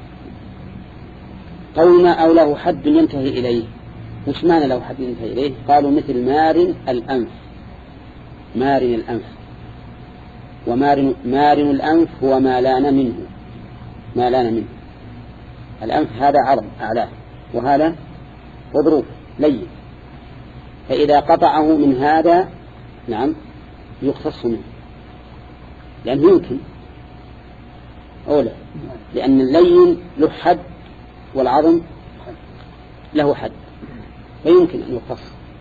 قولنا أو له حد ينتهي إليه، وش معنى له حد ينتهي إليه؟ قالوا مثل مارن الأنف، مارن الأنف، ومارن مارن الأنف هو ما لان منه، ما لان منه. الأنف هذا عرض أعلاه وهذا غضروف لين، فإذا قطعه من هذا نعم يقتص منه، لأنه يمكن أولا لأن اللين له حد والعظم له حد فيمكن أن يقتص.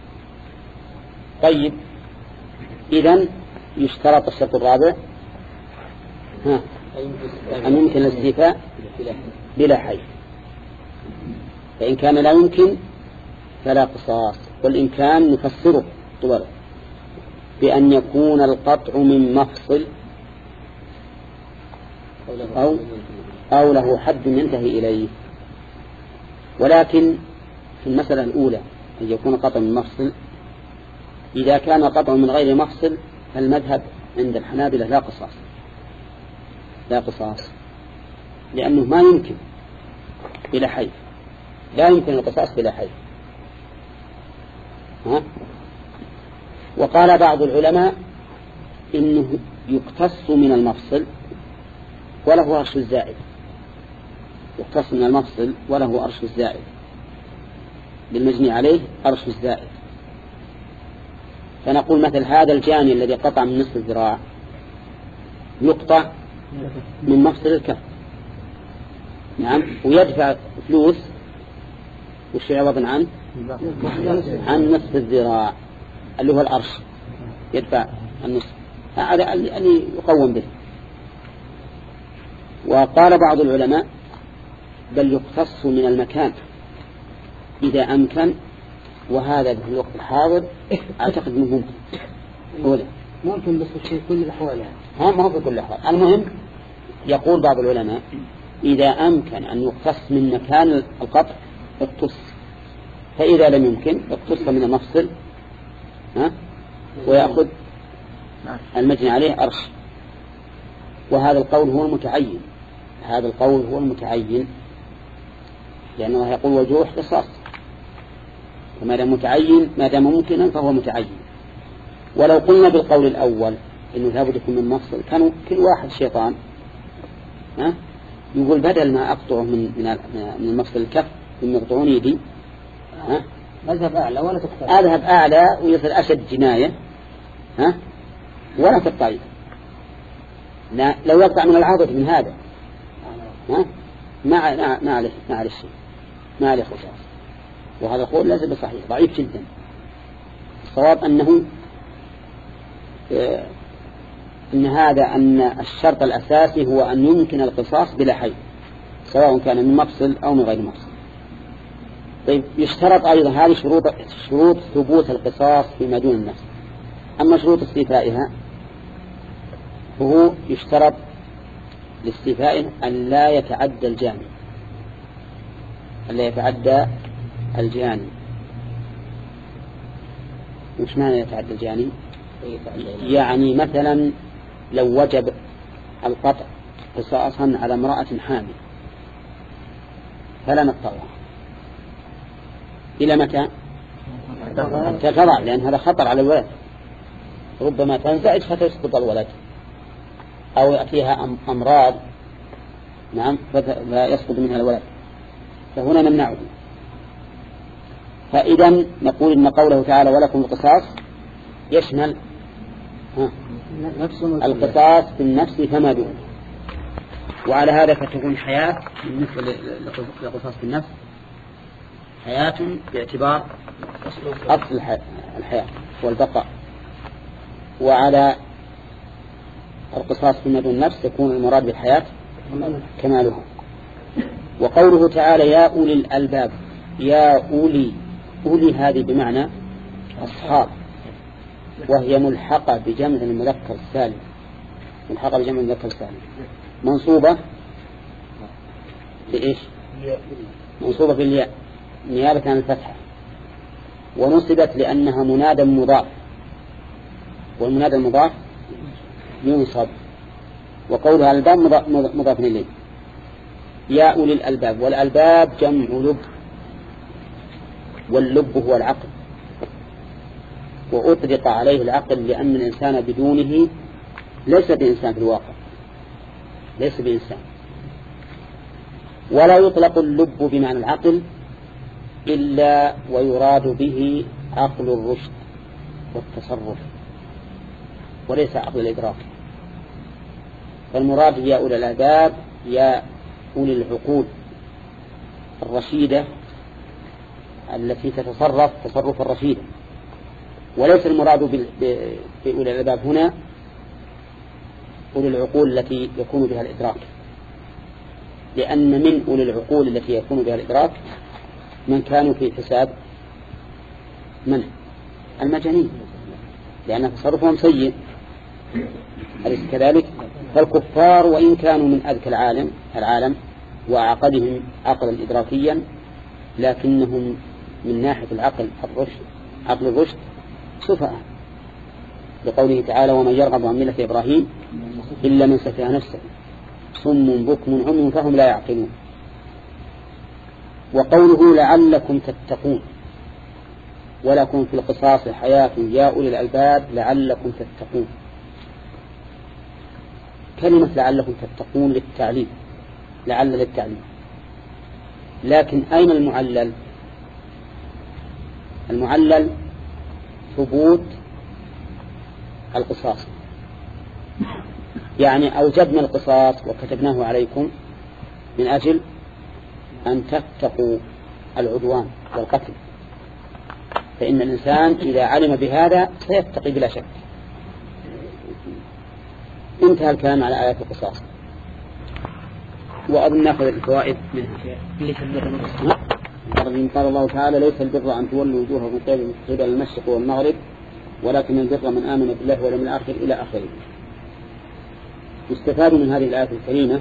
طيب إذن يشترط الشرط الرابع ها أن يمكن الاستيفاء بلا حيف، فإن كان لا يمكن فلا قصاص. والإمكان نفسره طبعا بأن يكون القطع من مفصل أو, أو له حد ينتهي إليه. ولكن في المسألة الأولى أن يكون قطع من مفصل، إذا كان قطع من غير مفصل فالمذهب عند الحنابلة لا قصاص، لا قصاص لأنه ما يمكن بلا حيف، لا يمكن القصاص بلا حيف. ها؟ وقال بعض العلماء إنه يقتص من المفصل وله أرش الزائد، يقتص من المفصل وله أرش الزائد، بالمجني عليه أرش الزائد. فنقول مثل هذا الجاني الذي قطع من نصف الذراع يقطع من مفصل الكف، نعم، ويدفع فلوس وش عوضا عن عن نصف الذراع اللي هو الأرش، يدفع النصف هذا اللي يقوم به. وقال بعض العلماء بل يقتص من المكان إذا أمكن، وهذا في الوقت الحاضر أعتقد أنه ممكن أولا. ممكن بس في كل الأحوال يعني. ها ما هو في كل الأحوال. المهم يقول بعض العلماء إذا أمكن أن يقتص من مكان القطع اقتص، فإذا لم يمكن اقتص من المفصل ها ويأخذ المجني عليه أرش. وهذا القول هو المتعين، هذا القول هو المتعين لأنه يقول وجوه قصاص، فما دام متعين ما دام ممكنا فهو متعين. ولو قلنا بالقول الأول إنه لابد يكون من مفصل كانوا كل واحد شيطان ها يقول بدل ما أقطعه من من من مفصل الكف ثم يقطعون يدي ها أذهب أعلى ولا تقطع أذهب أعلى ويصير أشد جناية ها ولا تقطع يدي. لا لو يقطع من العضد من هذا ها ما ما عليه ما عليه شيء ما عليه خصاص. وهذا القول ليس بصحيح ضعيف جدا. الصواب أنه إيه أن هذا أن الشرط الأساسي هو أن يمكن القصاص بلا حيل سواء كان من مفصل أو من غير مفصل. طيب يشترط أيضا هذه شروط شروط ثبوت القصاص فيما دون النفس. أما شروط استيفائها فهو يشترط لاستيفاء أن لا يتعدى الجاني أن لا يتعدى الجاني. وش معنى يتعدى الجاني؟ يعني مثلا لو وجب القطع قصاصا على امرأة حامل فلا نقطعها إلى متى؟ حتى تضع، لأن هذا خطر على الولد ربما تنزعج فتسقط الولد أو يأتيها أمراض نعم فيسقط منها الولد فهنا نمنعه. فإذا نقول إن قوله تعالى ولكم القصاص يشمل القصاص في النفس فما دون. وعلى هذا فتكون حياة بالنسبة للقصاص في النفس حياة باعتبار أصل الحياة والبقاء. وعلى القصاص فيما دون النفس يكون المراد بالحياة كمالها. وقوله تعالى يا أولي الألباب يا أولي أولي هذه بمعنى أصحاب وهي ملحقة بجمع المذكر السالم ملحقة بجمع المذكر السالم منصوبة بإيش؟ منصوبة بالياء نيابة عن الفتحة ونصبت لأنها منادى مضاف والمنادى المضاف ينصب. وقولها الباب مضاف إليه. يا أولي الألباب والألباب جمع لب واللب هو العقل وأطلق عليه العقل لأن الإنسان بدونه ليس بإنسان في الواقع ليس بإنسان. ولا يطلق اللب بمعنى العقل إلا ويراد به عقل الرشد والتصرف وليس عقل الإدراك. فالمراد يا أولي الألباب يا أولي العقول الرشيدة التي تتصرف تصرف الرشيدة. وليس المراد بأولي الألباب هنا أولي العقول التي يكون بها الإدراك لأن من أولي العقول التي يكون بها الإدراك من كانوا في حساب من المجانين لأن تصرفهم سيء أليس كذلك؟ فالكفار وإن كانوا من أذكى العالم العالم وأعقدهم عقلا إدراكيا لكنهم من ناحية العقل الرشد عقل الرشد سفهاء لقوله تعالى ومن يرغب عن ملة إبراهيم إلا من سفه نفسه صم بكم عمي فهم لا يعقلون. وقوله لعلكم تتقون ولكم في القصاص حياة يا أولي الألباب لعلكم تتقون. كلمة لعلكم تتقون للتعليم لعل للتعليم لكن أين المعلل؟ المعلل ثبوت القصاص يعني أوجبنا القصاص وكتبناه عليكم من أجل أن تتقوا العدوان والقتل فإن الإنسان إذا علم بهذا سيتقي بلا شك. انتهى الكلام على آيات القصاص وأظن نأخذ الفوائد منها. قال الله تعالى ليس البر أن تولوا وجوهكم قبل المشرق والمغرب ولكن البر من آمن بالله واليوم الآخر إلى آخره. يستفاد من هذه الآية الكريمة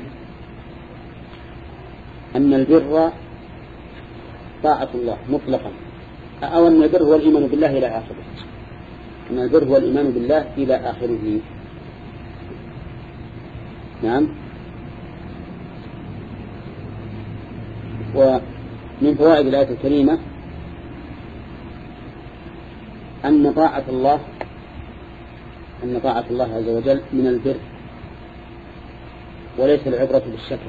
أن البر طاعة الله مطلقا أو أن البر هو الإيمان بالله إلى آخره أن البر هو الإيمان بالله إلى آخره. نعم. ومن فوائد الآية الكريمة أن طاعة الله أن طاعة الله عز وجل من البر، وليس العبرة بالشكل،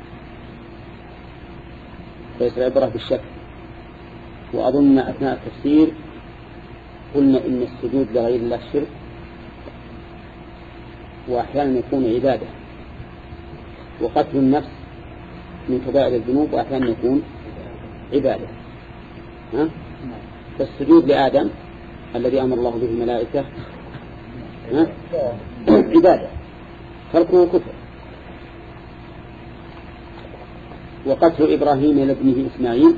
ليس العبرة بالشكل. وأظن أثناء التفسير قلنا إن السجود لغير الله شرك، وأحيانا يكون عبادة، وقتل النفس من كبائر الذنوب وأحيانا يكون عبادة. ها؟ فالسجود لآدم الذي أمر الله به الملائكة ها؟ عبادة، تركه كفر. وقتل إبراهيم لابنه إسماعيل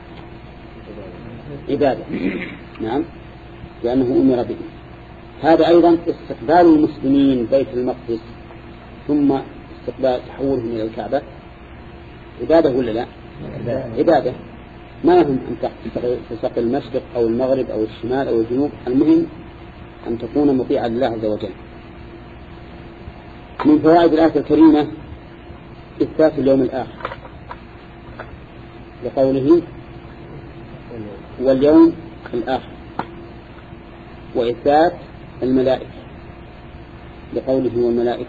عبادة، نعم، لأنه أمر به. هذا أيضا استقبال المسلمين بيت المقدس ثم استقبال تحولهم إلى الكعبة عبادة ولا لا؟ عبادة. ما يهم أن تستقبل المشرق أو المغرب أو الشمال أو الجنوب، المهم أن تكون مطيعا لله عز وجل. من فوائد الآية الكريمة إثبات اليوم الآخر لقوله واليوم الآخر، وإثبات الملائكة لقوله والملائكة،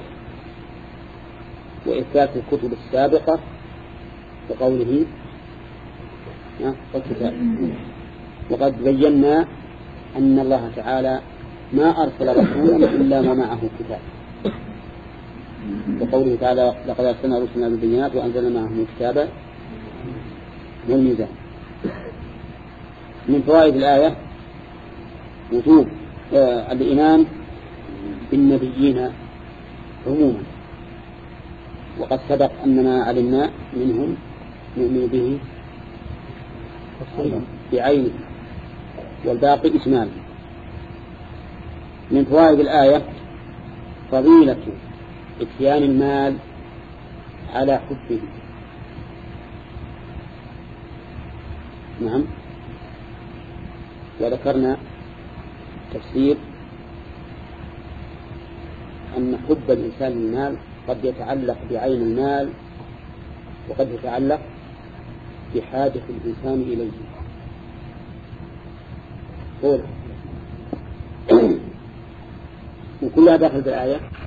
وإثبات الكتب السابقة لقوله الكتاب. وقد بينا أن الله تعالى ما أرسل رسولا إلا ومعه كتاب، وقوله تعالى لقد أرسلنا رسلنا بالبينات وأنزلنا معهم الكتاب والميزان. من فوائد الآية وجوب آه الإيمان بالنبيين عموما، وقد سبق أن ما علمنا منهم نؤمن به بعينه والباقي إجمال. من فوائد الآية فضيلة إتيان المال على حبه. نعم، وذكرنا تفسير أن حب الإنسان للمال قد يتعلق بعين المال، وقد يتعلق بحاجة الإنسان إليه. قول وكلها داخل بالآية.